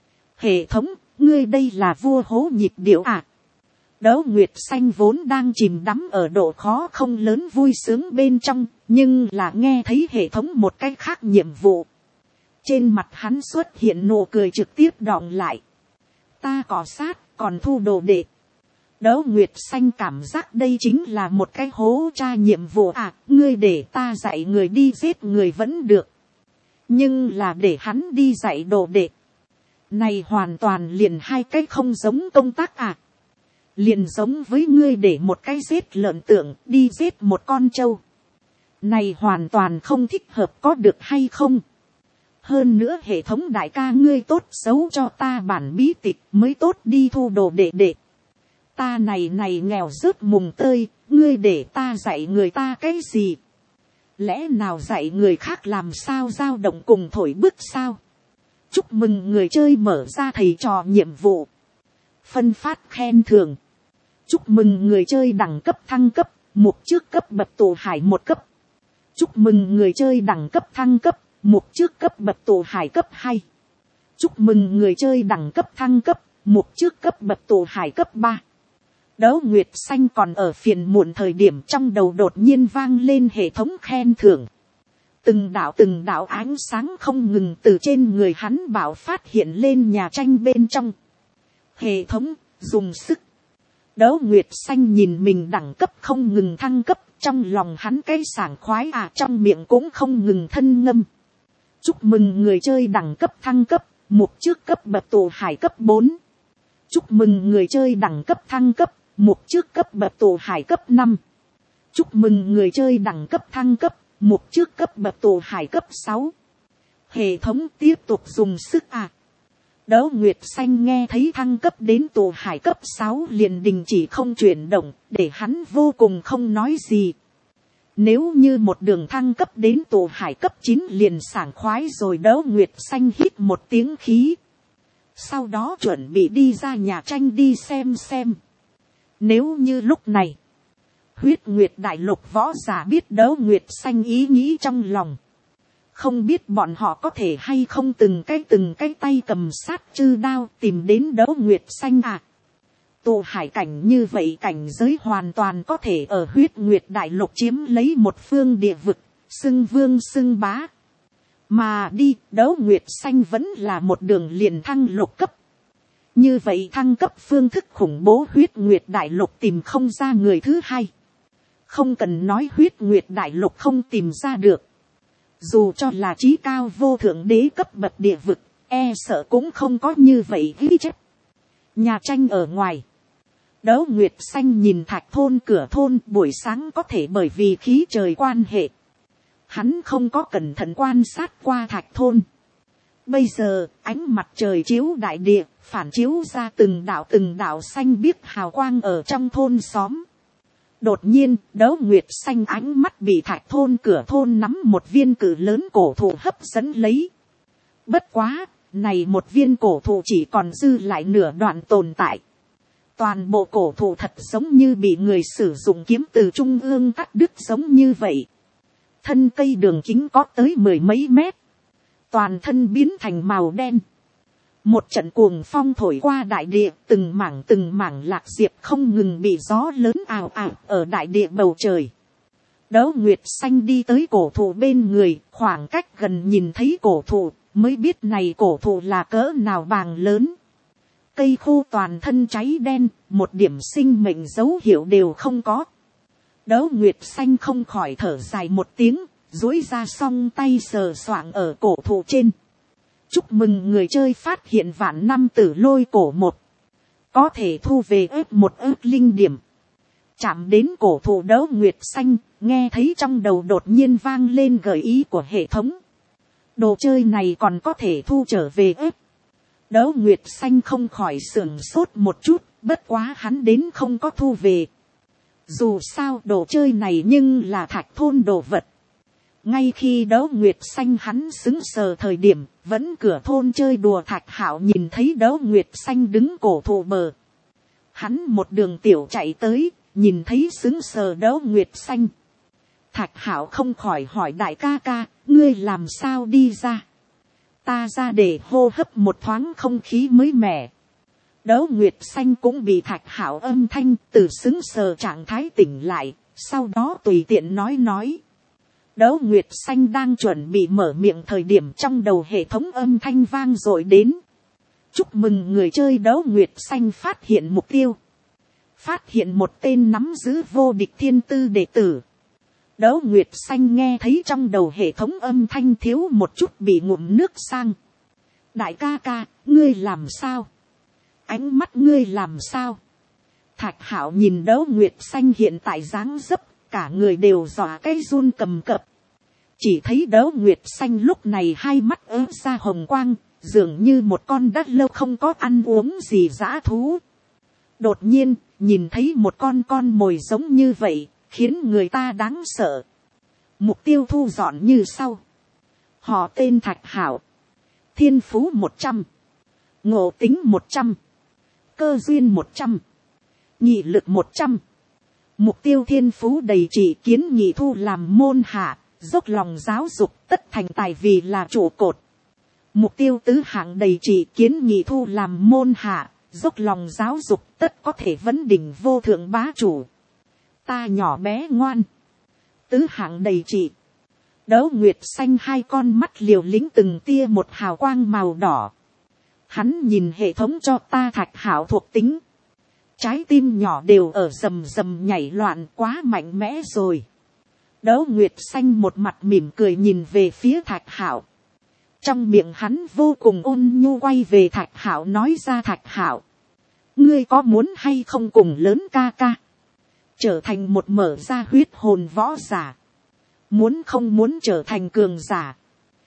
Hệ thống, ngươi đây là vua hố nhịp điệu à? Đấu Nguyệt Xanh vốn đang chìm đắm ở độ khó không lớn vui sướng bên trong, nhưng là nghe thấy hệ thống một cách khác nhiệm vụ. Trên mặt hắn xuất hiện nụ cười trực tiếp đọng lại. Ta cọ sát, còn thu đồ đệ. Đấu Nguyệt Xanh cảm giác đây chính là một cái hố tra nhiệm vụ à, ngươi để ta dạy người đi giết người vẫn được. Nhưng là để hắn đi dạy đồ đệ. Này hoàn toàn liền hai cái không giống công tác à. Liền giống với ngươi để một cái giết lợn tượng đi giết một con trâu. Này hoàn toàn không thích hợp có được hay không. Hơn nữa hệ thống đại ca ngươi tốt xấu cho ta bản bí tịch mới tốt đi thu đồ đệ đệ. Ta này này nghèo rớt mùng tơi, ngươi để ta dạy người ta cái gì? Lẽ nào dạy người khác làm sao dao động cùng thổi bức sao? Chúc mừng người chơi mở ra thầy trò nhiệm vụ. Phân phát khen thưởng. Chúc mừng người chơi đẳng cấp thăng cấp, mục trước cấp bậc tổ hải một cấp. Chúc mừng người chơi đẳng cấp thăng cấp, mục trước cấp bậc tổ hải cấp hai. Chúc mừng người chơi đẳng cấp thăng cấp, mục trước cấp bậc tổ hải cấp ba. Đấu Nguyệt Xanh còn ở phiền muộn thời điểm trong đầu đột nhiên vang lên hệ thống khen thưởng. Từng đạo từng đạo ánh sáng không ngừng từ trên người hắn bạo phát hiện lên nhà tranh bên trong. Hệ thống, dùng sức. Đấu Nguyệt Xanh nhìn mình đẳng cấp không ngừng thăng cấp, trong lòng hắn cái sảng khoái à, trong miệng cũng không ngừng thân ngâm. Chúc mừng người chơi đẳng cấp thăng cấp, mục trước cấp bậc tổ hải cấp bốn. Chúc mừng người chơi đẳng cấp thăng cấp, mục trước cấp bậc tổ hải cấp năm. Chúc mừng người chơi đẳng cấp thăng cấp, mục trước cấp bậc tổ hải cấp sáu. Hệ thống tiếp tục dùng sức à. Đấu Nguyệt Xanh nghe thấy thăng cấp đến tổ hải cấp sáu liền đình chỉ không chuyển động, để hắn vô cùng không nói gì. Nếu như một đường thăng cấp đến tổ hải cấp chín liền sảng khoái rồi. Đấu Nguyệt Xanh hít một tiếng khí. Sau đó chuẩn bị đi ra nhà tranh đi xem xem. Nếu như lúc này, Huyết Nguyệt Đại Lục võ giả biết Đấu Nguyệt Xanh ý nghĩ trong lòng. Không biết bọn họ có thể hay không từng cái từng cái tay cầm sát chư đao tìm đến Đấu Nguyệt Xanh à. Tụ hải cảnh như vậy cảnh giới hoàn toàn có thể ở Huyết Nguyệt Đại Lục chiếm lấy một phương địa vực, xưng vương xưng bá. Mà đi, Đấu Nguyệt Xanh vẫn là một đường liền thăng lục cấp. Như vậy thăng cấp phương thức khủng bố Huyết Nguyệt Đại Lục tìm không ra người thứ hai. Không cần nói Huyết Nguyệt Đại Lục không tìm ra được. Dù cho là chí cao vô thượng đế cấp bậc địa vực, e sợ cũng không có như vậy ghi chép. Nhà tranh ở ngoài, Đỗ Nguyệt Xanh nhìn thạch thôn cửa thôn, buổi sáng có thể bởi vì khí trời quan hệ, hắn không có cẩn thận quan sát qua thạch thôn. Bây giờ ánh mặt trời chiếu đại địa, phản chiếu ra từng đạo từng đạo xanh biếc hào quang ở trong thôn xóm. Đột nhiên, Đỗ Nguyệt Xanh ánh mắt bị thạch thôn cửa thôn nắm một viên cự lớn cổ thụ hấp dẫn lấy. Bất quá, này một viên cổ thụ chỉ còn dư lại nửa đoạn tồn tại. Toàn bộ cổ thụ thật giống như bị người sử dụng kiếm từ trung ương cắt đứt giống như vậy. Thân cây đường kính có tới mười mấy mét. Toàn thân biến thành màu đen. Một trận cuồng phong thổi qua đại địa, từng mảng từng mảng lạc diệp không ngừng bị gió lớn ào ào ở đại địa bầu trời. Đỗ Nguyệt Xanh đi tới cổ thụ bên người, khoảng cách gần nhìn thấy cổ thụ, mới biết này cổ thụ là cỡ nào bàng lớn. Cây khô toàn thân cháy đen, một điểm sinh mệnh dấu hiệu đều không có. Đỗ Nguyệt Xanh không khỏi thở dài một tiếng, duỗi ra song tay sờ soạng ở cổ thụ trên. Chúc mừng người chơi phát hiện vạn năm tử lôi cổ một. Có thể thu về ếp một ếp linh điểm. Chạm đến cổ thụ Đỗ Nguyệt Xanh, nghe thấy trong đầu đột nhiên vang lên gợi ý của hệ thống. Đồ chơi này còn có thể thu trở về ếp. Đỗ Nguyệt Xanh không khỏi sưởng sốt một chút, bất quá hắn đến không có thu về. Dù sao đồ chơi này nhưng là thạch thôn đồ vật. Ngay khi Đỗ Nguyệt Xanh hắn xứng sờ thời điểm, vẫn cửa thôn chơi đùa Thạch Hạo nhìn thấy Đỗ Nguyệt Xanh đứng cổ thụ bờ. Hắn một đường tiểu chạy tới, nhìn thấy xứng sờ Đỗ Nguyệt Xanh. Thạch Hạo không khỏi hỏi đại ca ca, ngươi làm sao đi ra? Ta ra để hô hấp một thoáng không khí mới mẻ. Đỗ Nguyệt Xanh cũng bị Thạch Hạo âm thanh từ xứng sờ trạng thái tỉnh lại, sau đó tùy tiện nói nói. Đỗ Nguyệt Xanh đang chuẩn bị mở miệng thời điểm trong đầu hệ thống âm thanh vang dội đến. Chúc mừng người chơi Đỗ Nguyệt Xanh phát hiện mục tiêu. Phát hiện một tên nắm giữ vô địch thiên tư đệ tử. Đỗ Nguyệt Xanh nghe thấy trong đầu hệ thống âm thanh thiếu một chút bị ngụm nước sang. Đại ca ca, ngươi làm sao? Ánh mắt ngươi làm sao? Thạch Hạo nhìn Đỗ Nguyệt Xanh hiện tại dáng dấp, cả người đều dọa cái run cầm cập. Chỉ thấy Đỗ Nguyệt Xanh lúc này hai mắt ớ ra hồng quang, dường như một con đã lâu không có ăn uống gì dã thú. Đột nhiên, nhìn thấy một con con mồi giống như vậy, khiến người ta đáng sợ. Mục tiêu thu dọn như sau. Họ tên Thạch Hạo. Thiên phú một trăm. Ngộ tính một trăm. Cơ duyên một trăm. Nghị lực một trăm. Mục tiêu thiên phú đầy chỉ kiến nghị thu làm môn hạ, dốc lòng giáo dục tất thành tài vì là trụ cột. Mục tiêu tứ hạng đầy chỉ kiến nghị thu làm môn hạ, dốc lòng giáo dục tất có thể vấn đỉnh vô thượng bá chủ. Ta nhỏ bé ngoan. Tứ hạng đầy chỉ. Đỗ Nguyệt Xanh hai con mắt liều lĩnh từng tia một hào quang màu đỏ. Hắn nhìn hệ thống cho ta Thạch Hạo thuộc tính. Trái tim nhỏ đều ở rầm rầm nhảy loạn, quá mạnh mẽ rồi. Đỗ Nguyệt Xanh một mặt mỉm cười nhìn về phía Thạch Hạo. Trong miệng hắn vô cùng ôn nhu quay về Thạch Hạo nói ra Thạch Hạo. Ngươi có muốn hay không cùng lớn ca ca? Trở thành một mở ra huyết hồn võ giả. Muốn không muốn trở thành cường giả?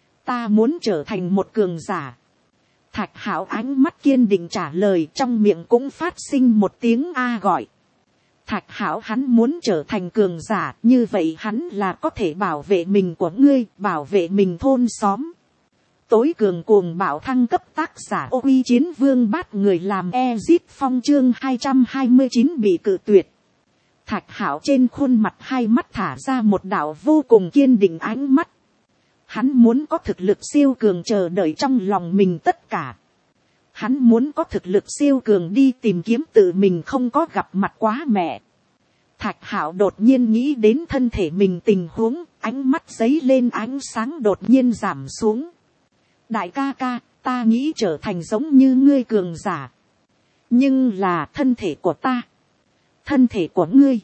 Ta muốn trở thành một cường giả. Thạch Hạo ánh mắt kiên định trả lời, trong miệng cũng phát sinh một tiếng a gọi. Thạch Hạo hắn muốn trở thành cường giả, như vậy hắn là có thể bảo vệ mình của ngươi, bảo vệ mình thôn xóm. Tối cường cuồng bạo thăng cấp tác giả Ô Uy Chiến Vương bắt người làm Ezit Phong chương hai trăm hai mươi chín bị cự tuyệt. Thạch Hạo trên khuôn mặt hai mắt thả ra một đạo vô cùng kiên định ánh mắt. Hắn muốn có thực lực siêu cường chờ đợi trong lòng mình tất cả. Hắn muốn có thực lực siêu cường đi tìm kiếm tự mình không có gặp mặt quá mẹ. Thạch Hạo đột nhiên nghĩ đến thân thể mình tình huống, ánh mắt giấy lên ánh sáng đột nhiên giảm xuống. Đại ca ca, ta nghĩ trở thành giống như ngươi cường giả. Nhưng là thân thể của ta. Thân thể của ngươi.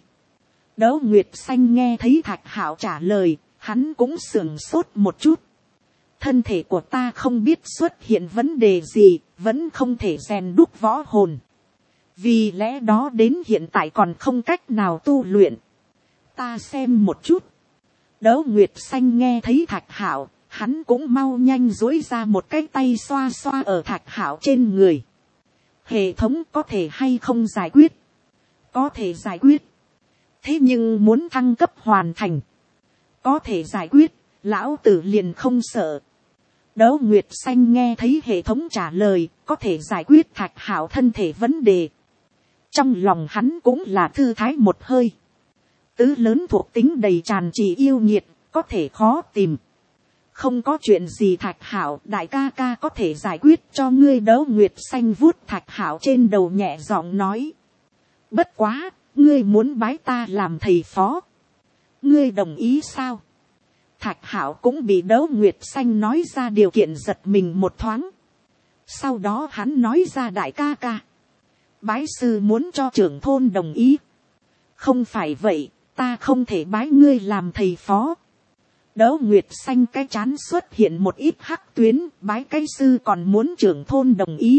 Đỗ Nguyệt Xanh nghe thấy Thạch Hạo trả lời, hắn cũng sườn sốt một chút. thân thể của ta không biết xuất hiện vấn đề gì, vẫn không thể rèn đúc võ hồn. Vì lẽ đó đến hiện tại còn không cách nào tu luyện. Ta xem một chút. Đấu Nguyệt Xanh nghe thấy Thạch Hạo, hắn cũng mau nhanh duỗi ra một cái tay xoa xoa ở Thạch Hạo trên người. Hệ thống có thể hay không giải quyết? Có thể giải quyết. Thế nhưng muốn thăng cấp hoàn thành. Có thể giải quyết, lão tử liền không sợ. Đấu Nguyệt Xanh nghe thấy hệ thống trả lời, có thể giải quyết Thạch Hạo thân thể vấn đề. Trong lòng hắn cũng là thư thái một hơi. Tứ lớn thuộc tính đầy tràn trì yêu nghiệt, có thể khó tìm. Không có chuyện gì Thạch Hạo, đại ca ca có thể giải quyết cho ngươi. Đấu Nguyệt Xanh vuốt Thạch Hạo trên đầu nhẹ giọng nói. Bất quá, ngươi muốn bái ta làm thầy phó. Ngươi đồng ý sao? Thạch Hạo cũng bị Đấu Nguyệt Xanh nói ra điều kiện giật mình một thoáng. Sau đó hắn nói ra đại ca ca. Bái sư muốn cho trưởng thôn đồng ý. Không phải vậy, ta không thể bái ngươi làm thầy phó. Đấu Nguyệt Xanh cái chán xuất hiện một ít hắc tuyến, bái cái sư còn muốn trưởng thôn đồng ý.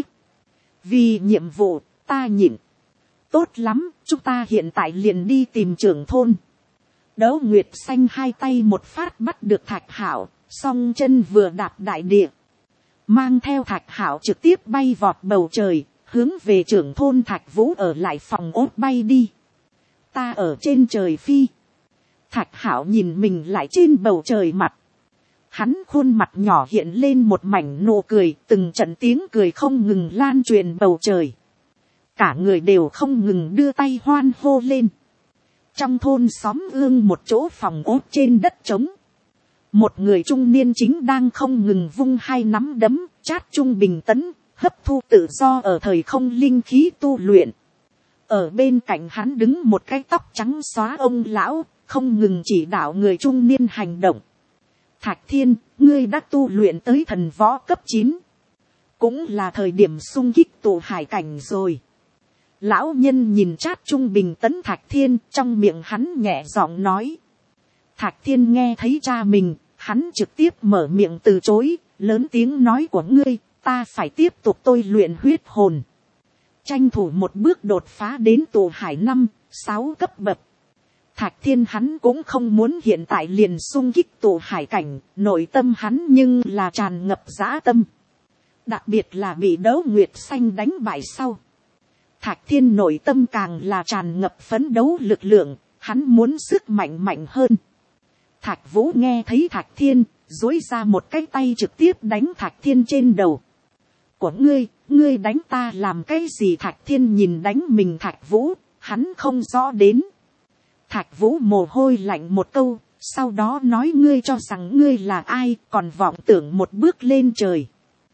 Vì nhiệm vụ, ta nhịn. Tốt lắm, chúng ta hiện tại liền đi tìm trưởng thôn. Đấu Nguyệt Xanh hai tay một phát bắt được Thạch Hạo, song chân vừa đạp đại địa. Mang theo Thạch Hạo trực tiếp bay vọt bầu trời, hướng về trưởng thôn Thạch Vũ ở lại phòng ốt bay đi. Ta ở trên trời phi. Thạch Hạo nhìn mình lại trên bầu trời mặt. Hắn khuôn mặt nhỏ hiện lên một mảnh nụ cười, từng trận tiếng cười không ngừng lan truyền bầu trời. Cả người đều không ngừng đưa tay hoan hô lên. Trong thôn xóm ương một chỗ phòng ốt trên đất trống. Một người trung niên chính đang không ngừng vung hai nắm đấm, chát trung bình tấn, hấp thu tự do ở thời không linh khí tu luyện. Ở bên cạnh hắn đứng một cái tóc trắng xóa ông lão, không ngừng chỉ đạo người trung niên hành động. Thạch Thiên, ngươi đã tu luyện tới thần võ cấp chín. Cũng là thời điểm xung kích tụ hải cảnh rồi. Lão nhân nhìn chát trung bình tấn Thạch Thiên, trong miệng hắn nhẹ giọng nói. Thạch Thiên nghe thấy cha mình, hắn trực tiếp mở miệng từ chối, lớn tiếng nói của ngươi, ta phải tiếp tục tôi luyện huyết hồn. Tranh thủ một bước đột phá đến tụ hải năm, sáu cấp bậc. Thạch Thiên hắn cũng không muốn hiện tại liền xung kích tụ hải cảnh, nội tâm hắn nhưng là tràn ngập dã tâm. Đặc biệt là bị Đấu Nguyệt Xanh đánh bại sau. Thạch Thiên nội tâm càng là tràn ngập phấn đấu lực lượng, hắn muốn sức mạnh mạnh hơn. Thạch Vũ nghe thấy Thạch Thiên, duỗi ra một cái tay trực tiếp đánh Thạch Thiên trên đầu. Của ngươi, ngươi đánh ta làm cái gì? Thạch Thiên nhìn đánh mình Thạch Vũ, hắn không rõ đến. Thạch Vũ mồ hôi lạnh một câu, sau đó nói ngươi cho rằng ngươi là ai, còn vọng tưởng một bước lên trời.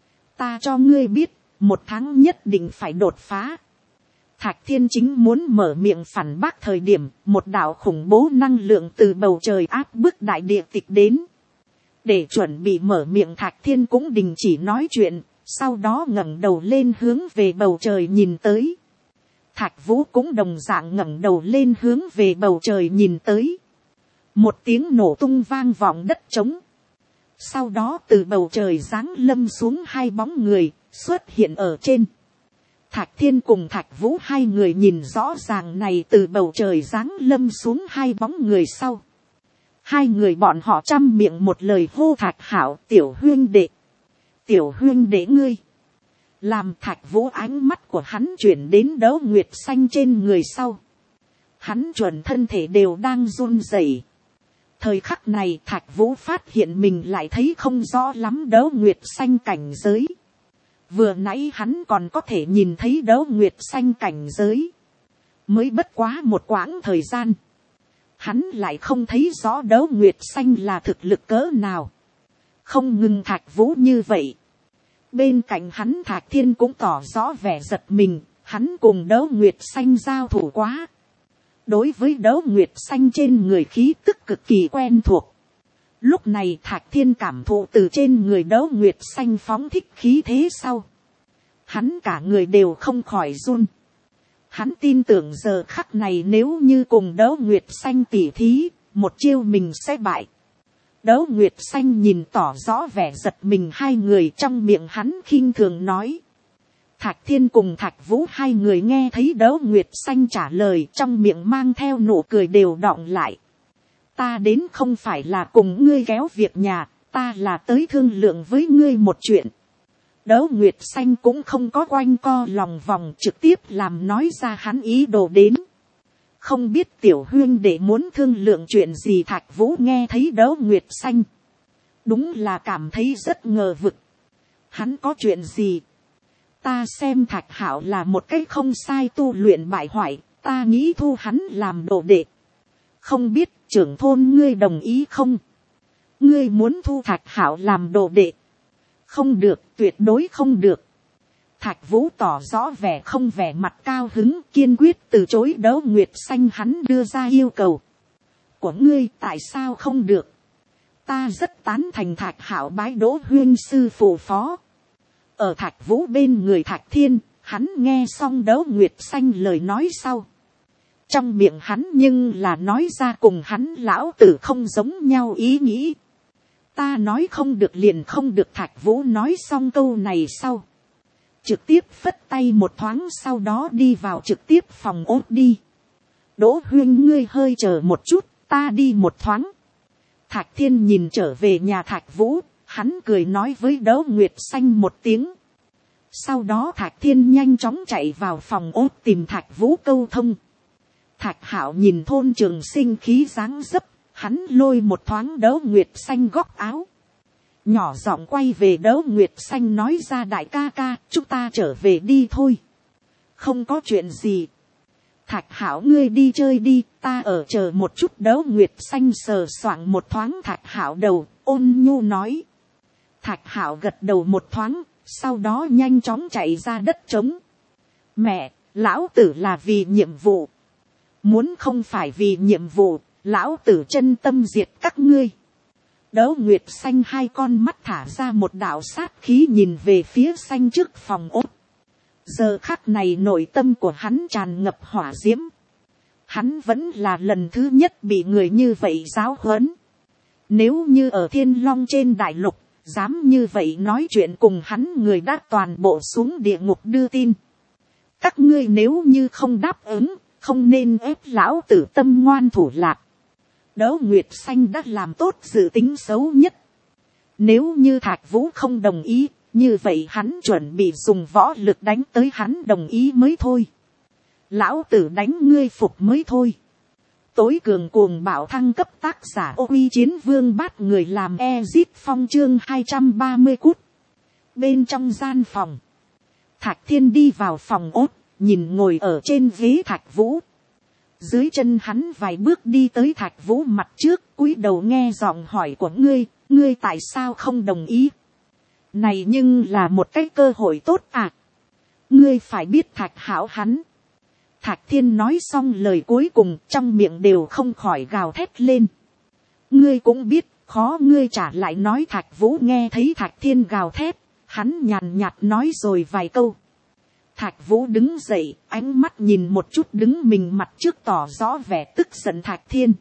Ta cho ngươi biết, một tháng nhất định phải đột phá. Thạch Thiên chính muốn mở miệng phản bác thời điểm, một đạo khủng bố năng lượng từ bầu trời áp bức đại địa tịch đến. Để chuẩn bị mở miệng Thạch Thiên cũng đình chỉ nói chuyện, sau đó ngẩng đầu lên hướng về bầu trời nhìn tới. Thạch Vũ cũng đồng dạng ngẩng đầu lên hướng về bầu trời nhìn tới. Một tiếng nổ tung vang vọng đất trống. Sau đó từ bầu trời giáng lâm xuống hai bóng người, xuất hiện ở trên. Thạch Thiên cùng Thạch Vũ hai người nhìn rõ ràng này từ bầu trời giáng lâm xuống hai bóng người sau. Hai người bọn họ trăm miệng một lời hô Thạch Hạo, tiểu huyên đệ. Tiểu huyên đệ ngươi. Làm Thạch Vũ ánh mắt của hắn chuyển đến Đấu Nguyệt Xanh trên người sau. Hắn chuẩn thân thể đều đang run rẩy. Thời khắc này Thạch Vũ phát hiện mình lại thấy không rõ lắm Đấu Nguyệt Xanh cảnh giới. Vừa nãy hắn còn có thể nhìn thấy Đấu Nguyệt Xanh cảnh giới. Mới bất quá một quãng thời gian. Hắn lại không thấy rõ Đấu Nguyệt Xanh là thực lực cỡ nào. Không ngừng Thạch Vũ như vậy. Bên cạnh hắn Thạch Thiên cũng tỏ rõ vẻ giật mình. Hắn cùng Đấu Nguyệt Xanh giao thủ quá. Đối với Đấu Nguyệt Xanh trên người khí tức cực kỳ quen thuộc. Lúc này Thạch Thiên cảm thụ từ trên người Đấu Nguyệt Xanh phóng thích khí thế sau. Hắn cả người đều không khỏi run. Hắn tin tưởng giờ khắc này nếu như cùng Đấu Nguyệt Xanh tỉ thí, một chiêu mình sẽ bại. Đỗ Nguyệt Xanh nhìn tỏ rõ vẻ giật mình hai người, trong miệng hắn khinh thường nói. Thạch Thiên cùng Thạch Vũ hai người nghe thấy Đỗ Nguyệt Xanh trả lời, trong miệng mang theo nụ cười đều đọng lại. Ta đến không phải là cùng ngươi kéo việc nhà, ta là tới thương lượng với ngươi một chuyện. Đỗ Nguyệt Xanh cũng không có quanh co lòng vòng, trực tiếp làm nói ra hắn ý đồ đến. Không biết tiểu huyên đệ muốn thương lượng chuyện gì. Thạch Vũ nghe thấy Đỗ Nguyệt Xanh, đúng là cảm thấy rất ngờ vực. Hắn có chuyện gì? Ta xem Thạch Hạo là một cái không sai tu luyện bại hoại, ta nghĩ thu hắn làm đồ đệ. Không biết trưởng thôn ngươi đồng ý không? Ngươi muốn thu Thạch Hạo làm đồ đệ? Không được, tuyệt đối không được. Thạch Vũ tỏ rõ vẻ không vẻ mặt cao hứng, kiên quyết từ chối Đỗ Nguyệt Xanh hắn đưa ra yêu cầu của ngươi. Tại sao không được? Ta rất tán thành Thạch Hạo bái Đỗ huyên sư phụ phó. Ở Thạch Vũ bên người Thạch Thiên, hắn nghe xong Đỗ Nguyệt Xanh lời nói sau, trong miệng hắn nhưng là nói ra cùng hắn lão tử không giống nhau ý nghĩ. Ta nói không được liền không được. Thạch Vũ nói xong câu này sau, trực tiếp phất tay một thoáng, sau đó đi vào trực tiếp phòng ốt đi. Đỗ huyên ngươi hơi chờ một chút, ta đi một thoáng. Thạch Thiên nhìn trở về nhà Thạch Vũ, hắn cười nói với Đỗ Nguyệt Xanh một tiếng. Sau đó Thạch Thiên nhanh chóng chạy vào phòng ốt tìm Thạch Vũ câu thông. Thạch Hạo nhìn thôn Trường Sinh khí dáng dấp, hắn lôi một thoáng Đỗ Nguyệt Xanh góc áo, nhỏ giọng quay về Đỗ Nguyệt Xanh nói ra, đại ca ca, chúng ta trở về đi thôi. Không có chuyện gì. Thạch Hạo ngươi đi chơi đi, ta ở chờ một chút. Đỗ Nguyệt Xanh sờ soạng một thoáng Thạch Hạo đầu, ôn nhu nói. Thạch Hạo gật đầu một thoáng, sau đó nhanh chóng chạy ra đất trống. Mẹ, lão tử là vì nhiệm vụ. Muốn không phải vì nhiệm vụ, lão tử chân tâm diệt các ngươi. Đỗ Nguyệt Xanh hai con mắt thả ra một đạo sát khí nhìn về phía xanh trước phòng ốt. Giờ khắc này nội tâm của hắn tràn ngập hỏa diễm. Hắn vẫn là lần thứ nhất bị người như vậy giáo huấn. Nếu như ở Thiên Long trên đại lục, dám như vậy nói chuyện cùng hắn người đã toàn bộ xuống địa ngục đưa tin. Các ngươi nếu như không đáp ứng, không nên ép lão tử tâm ngoan thủ lạc. Đỗ Nguyệt Xanh đã làm tốt dự tính xấu nhất. Nếu như Thạch Vũ không đồng ý, như vậy hắn chuẩn bị dùng võ lực đánh tới hắn đồng ý mới thôi. Lão tử đánh ngươi phục mới thôi. Tối cường cuồng bạo thăng cấp tác giả Ô Uy Chiến Vương bắt người làm Ezit Phong chương hai trăm ba mươi cút. Bên trong gian phòng, Thạch Thiên đi vào phòng ốt, nhìn ngồi ở trên ghế Thạch Vũ. Dưới chân hắn vài bước đi tới Thạch Vũ mặt trước, cúi đầu nghe giọng hỏi của ngươi, ngươi tại sao không đồng ý? Này nhưng là một cái cơ hội tốt à? Ngươi phải biết Thạch Hạo hắn. Thạch Thiên nói xong lời cuối cùng, trong miệng đều không khỏi gào thét lên. Ngươi cũng biết, khó ngươi trả lại nói. Thạch Vũ nghe thấy Thạch Thiên gào thét, hắn nhàn nhạt nói rồi vài câu. Thạch Vũ đứng dậy, ánh mắt nhìn một chút đứng mình mặt trước tỏ rõ vẻ tức giận Thạch Thiên.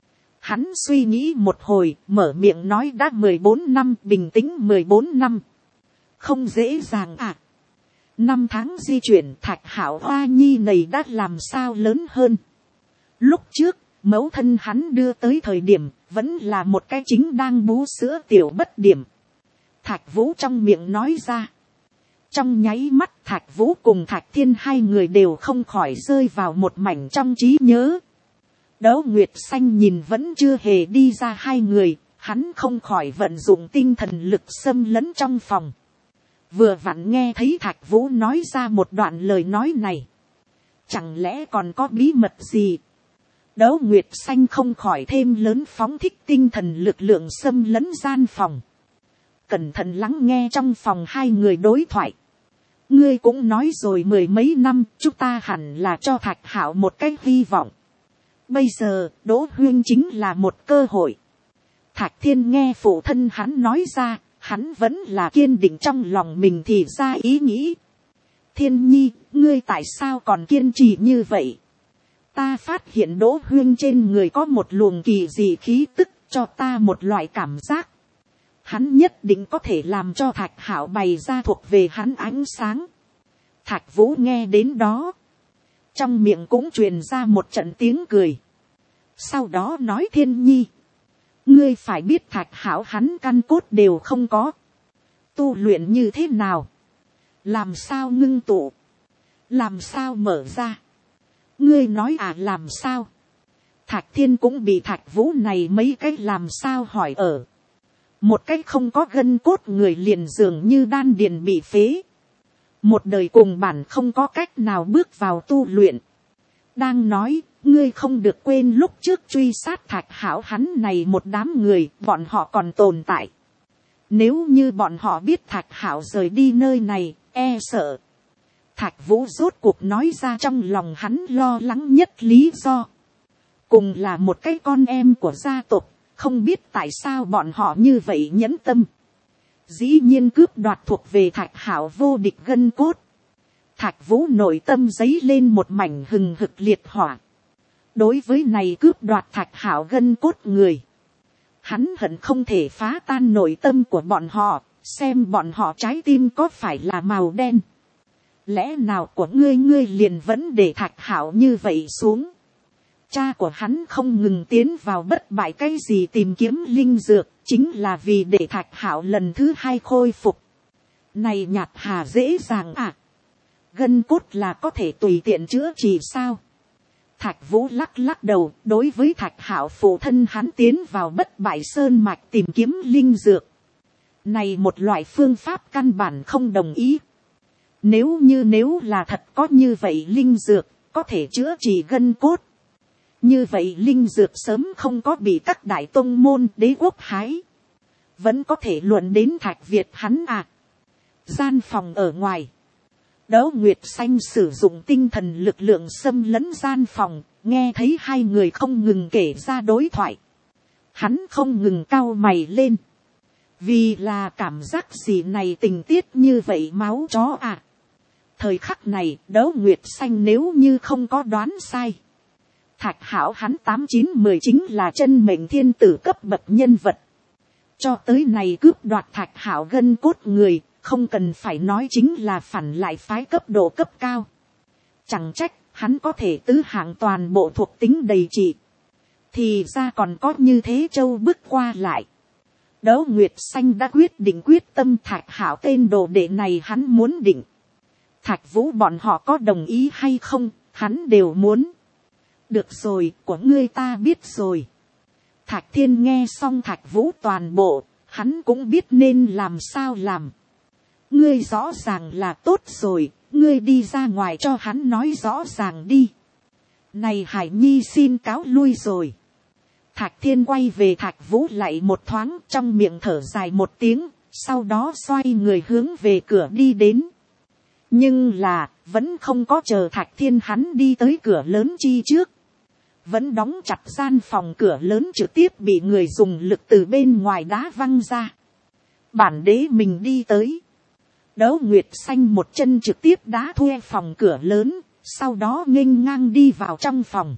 Hắn suy nghĩ một hồi, mở miệng nói đã mười bốn năm, bình tĩnh mười bốn năm. Không dễ dàng à. Năm tháng di chuyển, Thạch Hạo Hoa Nhi này đã làm sao lớn hơn. Lúc trước, mẫu thân hắn đưa tới thời điểm, vẫn là một cái chính đang bú sữa tiểu bất điểm. Thạch Vũ trong miệng nói ra. Trong nháy mắt Thạch Vũ cùng Thạch Thiên hai người đều không khỏi rơi vào một mảnh trong trí nhớ. Đỗ Nguyệt Xanh nhìn vẫn chưa hề đi ra hai người, hắn không khỏi vận dụng tinh thần lực xâm lấn trong phòng. Vừa vặn nghe thấy Thạch Vũ nói ra một đoạn lời nói này. Chẳng lẽ còn có bí mật gì? Đỗ Nguyệt Xanh không khỏi thêm lớn phóng thích tinh thần lực lượng xâm lấn gian phòng. Cẩn thận lắng nghe trong phòng hai người đối thoại. Ngươi cũng nói rồi mười mấy năm, chúng ta hẳn là cho Thạch Hạo một cái hy vọng. Bây giờ, Đỗ huyên chính là một cơ hội. Thạch Thiên nghe phụ thân hắn nói ra, hắn vẫn là kiên định trong lòng mình thì ra ý nghĩ. Thiên Nhi, ngươi tại sao còn kiên trì như vậy? Ta phát hiện Đỗ huyên trên người có một luồng kỳ dị khí tức, cho ta một loại cảm giác, hắn nhất định có thể làm cho Thạch Hạo bày ra thuộc về hắn ánh sáng. Thạch Vũ nghe đến đó, trong miệng cũng truyền ra một trận tiếng cười. Sau đó nói: Thiên Nhi, ngươi phải biết Thạch Hạo hắn căn cốt đều không có, tu luyện như thế nào, làm sao ngưng tụ, làm sao mở ra, ngươi nói à làm sao. Thạch Thiên cũng bị Thạch Vũ này mấy cái làm sao hỏi ở. Một cái không có gân cốt người liền dường như đan điền bị phế, một đời cùng bản không có cách nào bước vào tu luyện. Đang nói, ngươi không được quên lúc trước truy sát Thạch Hạo hắn này một đám người, bọn họ còn tồn tại. Nếu như bọn họ biết Thạch Hạo rời đi nơi này, e sợ. Thạch Vũ rốt cuộc nói ra trong lòng hắn lo lắng nhất lý do. Cùng là một cái con em của gia tộc, không biết tại sao bọn họ như vậy nhẫn tâm. Dĩ nhiên cướp đoạt thuộc về Thạch Hạo vô địch gân cốt. Thạch Vũ nội tâm dấy lên một mảnh hừng hực liệt hỏa. Đối với này cướp đoạt Thạch Hạo gân cốt người, hắn hận không thể phá tan nội tâm của bọn họ, xem bọn họ trái tim có phải là màu đen. Lẽ nào của ngươi ngươi liền vẫn để Thạch Hạo như vậy xuống. Cha của hắn không ngừng tiến vào bất bại cái gì tìm kiếm linh dược, chính là vì để Thạch Hạo lần thứ hai khôi phục. Này nhạt hà dễ dàng à. Gân cốt là có thể tùy tiện chữa trị sao. Thạch Vũ lắc lắc đầu, đối với Thạch Hạo phụ thân hắn tiến vào bất bại sơn mạch tìm kiếm linh dược. Này một loại phương pháp căn bản không đồng ý. Nếu như nếu là thật có như vậy linh dược, có thể chữa trị gân cốt. Như vậy linh dược sớm không có bị các đại tông môn đế quốc hái. Vẫn có thể luận đến Thạch Việt hắn à. Gian phòng ở ngoài. Đỗ Nguyệt Xanh sử dụng tinh thần lực lượng xâm lấn gian phòng, nghe thấy hai người không ngừng kể ra đối thoại. Hắn không ngừng cau mày lên. Vì là cảm giác gì này tình tiết như vậy máu chó à. Thời khắc này, Đỗ Nguyệt Xanh nếu như không có đoán sai. Thạch Hạo hắn tám chín mười chính là chân mệnh thiên tử cấp bậc nhân vật. Cho tới này cướp đoạt Thạch Hạo gân cốt người, không cần phải nói chính là phản lại phái cấp độ cấp cao. Chẳng trách, hắn có thể tứ hạng toàn bộ thuộc tính đầy trị. Thì ra còn có như thế châu bước qua lại. Đỗ Nguyệt Xanh đã quyết định quyết tâm Thạch Hạo tên đồ đệ này hắn muốn định. Thạch Vũ bọn họ có đồng ý hay không, hắn đều muốn. Được rồi, của ngươi ta biết rồi. Thạch Thiên nghe xong Thạch Vũ toàn bộ, hắn cũng biết nên làm sao làm. Ngươi rõ ràng là tốt rồi, ngươi đi ra ngoài cho hắn nói rõ ràng đi. Này Hải Nhi xin cáo lui rồi. Thạch Thiên quay về Thạch Vũ lại một thoáng, trong miệng thở dài một tiếng, sau đó xoay người hướng về cửa đi đến. Nhưng là, vẫn không có chờ Thạch Thiên hắn đi tới cửa lớn chi trước. Vẫn đóng chặt gian phòng cửa lớn trực tiếp bị người dùng lực từ bên ngoài đá văng ra. Bản đế mình đi tới. Đỗ Nguyệt Xanh một chân trực tiếp đá thuê phòng cửa lớn, sau đó nghênh ngang đi vào trong phòng.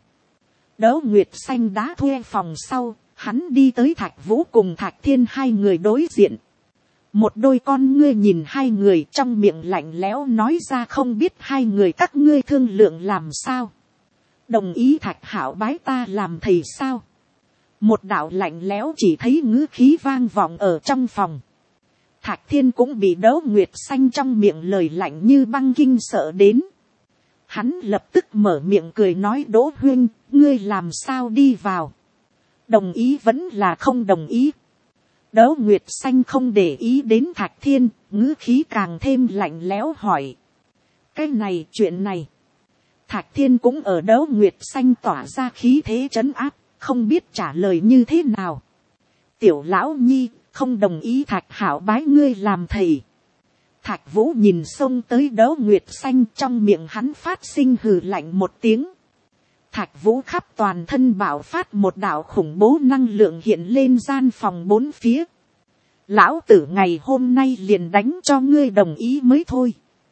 Đỗ Nguyệt Xanh đá thuê phòng sau, hắn đi tới Thạch Vũ cùng Thạch Thiên hai người đối diện. Một đôi con ngươi nhìn hai người trong miệng lạnh lẽo nói ra không biết hai người các ngươi thương lượng làm sao. Đồng ý Thạch Hạo bái ta làm thầy sao. Một đạo lạnh lẽo chỉ thấy ngữ khí vang vọng ở trong phòng. Thạch Thiên cũng bị Đỗ Nguyệt Xanh trong miệng lời lạnh như băng kinh sợ đến. Hắn lập tức mở miệng cười nói Đỗ huynh, ngươi làm sao đi vào. Đồng ý vẫn là không đồng ý. Đỗ Nguyệt Xanh không để ý đến Thạch Thiên, ngữ khí càng thêm lạnh lẽo hỏi. Cái này, chuyện này. Thạch Thiên cũng ở Đỗ Nguyệt Xanh tỏa ra khí thế trấn áp, không biết trả lời như thế nào. Tiểu lão nhi, không đồng ý Thạch Hạo bái ngươi làm thầy. Thạch Vũ nhìn xông tới Đỗ Nguyệt Xanh, trong miệng hắn phát sinh hừ lạnh một tiếng. Thạch Vũ khắp toàn thân bạo phát một đạo khủng bố năng lượng hiện lên gian phòng bốn phía. Lão tử ngày hôm nay liền đánh cho ngươi đồng ý mới thôi.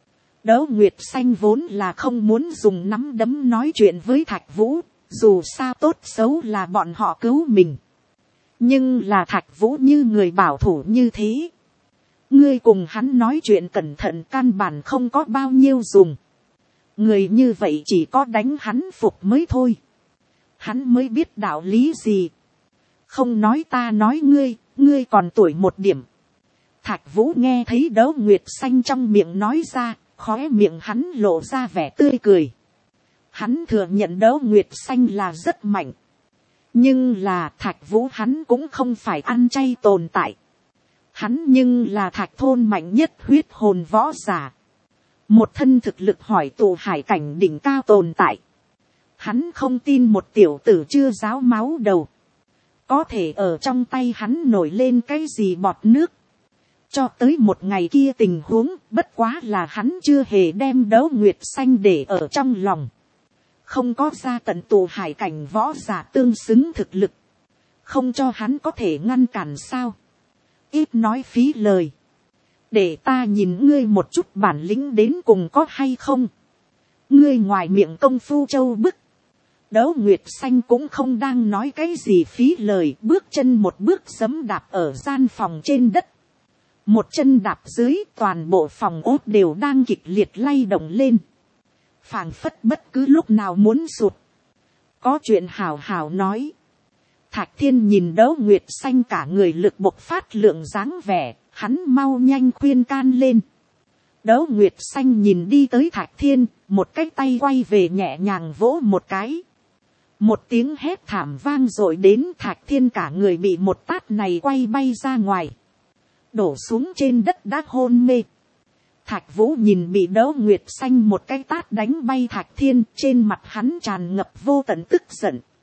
Đỗ Nguyệt Xanh vốn là không muốn dùng nắm đấm nói chuyện với Thạch Vũ, dù sao tốt xấu là bọn họ cứu mình. Nhưng là Thạch Vũ như người bảo thủ như thế. Ngươi cùng hắn nói chuyện cẩn thận căn bản không có bao nhiêu dùng. Người như vậy chỉ có đánh hắn phục mới thôi. Hắn mới biết đạo lý gì. Không nói ta nói ngươi, ngươi còn tuổi một điểm. Thạch Vũ nghe thấy Đỗ Nguyệt Xanh trong miệng nói ra, khóe miệng hắn lộ ra vẻ tươi cười. Hắn thừa nhận Đỗ Nguyệt Xanh là rất mạnh. Nhưng là Thạch Vũ hắn cũng không phải ăn chay tồn tại. Hắn nhưng là Thạch thôn mạnh nhất huyết hồn võ giả. Một thân thực lực hỏi tụ hải cảnh đỉnh cao tồn tại. Hắn không tin một tiểu tử chưa ráo máu đầu. Có thể ở trong tay hắn nổi lên cái gì bọt nước. Cho tới một ngày kia tình huống, bất quá là hắn chưa hề đem Đỗ Nguyệt Xanh để ở trong lòng. Không có ra tận tụ hải cảnh võ giả tương xứng thực lực. Không cho hắn có thể ngăn cản sao. Ít nói phí lời. Để ta nhìn ngươi một chút bản lĩnh đến cùng có hay không. Ngươi ngoài miệng công phu châu bức. Đỗ Nguyệt Xanh cũng không đang nói cái gì phí lời. Bước chân một bước giẫm đạp ở gian phòng trên đất. Một chân đạp dưới toàn bộ phòng ốt đều đang kịch liệt lay động lên. Phảng phất bất cứ lúc nào muốn sụt. Có chuyện hào hào nói. Thạch Thiên nhìn Đỗ Nguyệt Xanh cả người lực bộc phát lượng dáng vẻ. Hắn mau nhanh khuyên can lên. Đỗ Nguyệt Xanh nhìn đi tới Thạch Thiên. Một cái tay quay về nhẹ nhàng vỗ một cái. Một tiếng hét thảm vang rồi đến Thạch Thiên cả người bị một tát này quay bay ra ngoài. Đổ xuống trên đất đã hôn mê. Thạch Vũ nhìn bị Đỗ Nguyệt Xanh một cái tát đánh bay Thạch Thiên, trên mặt hắn tràn ngập vô tận tức giận.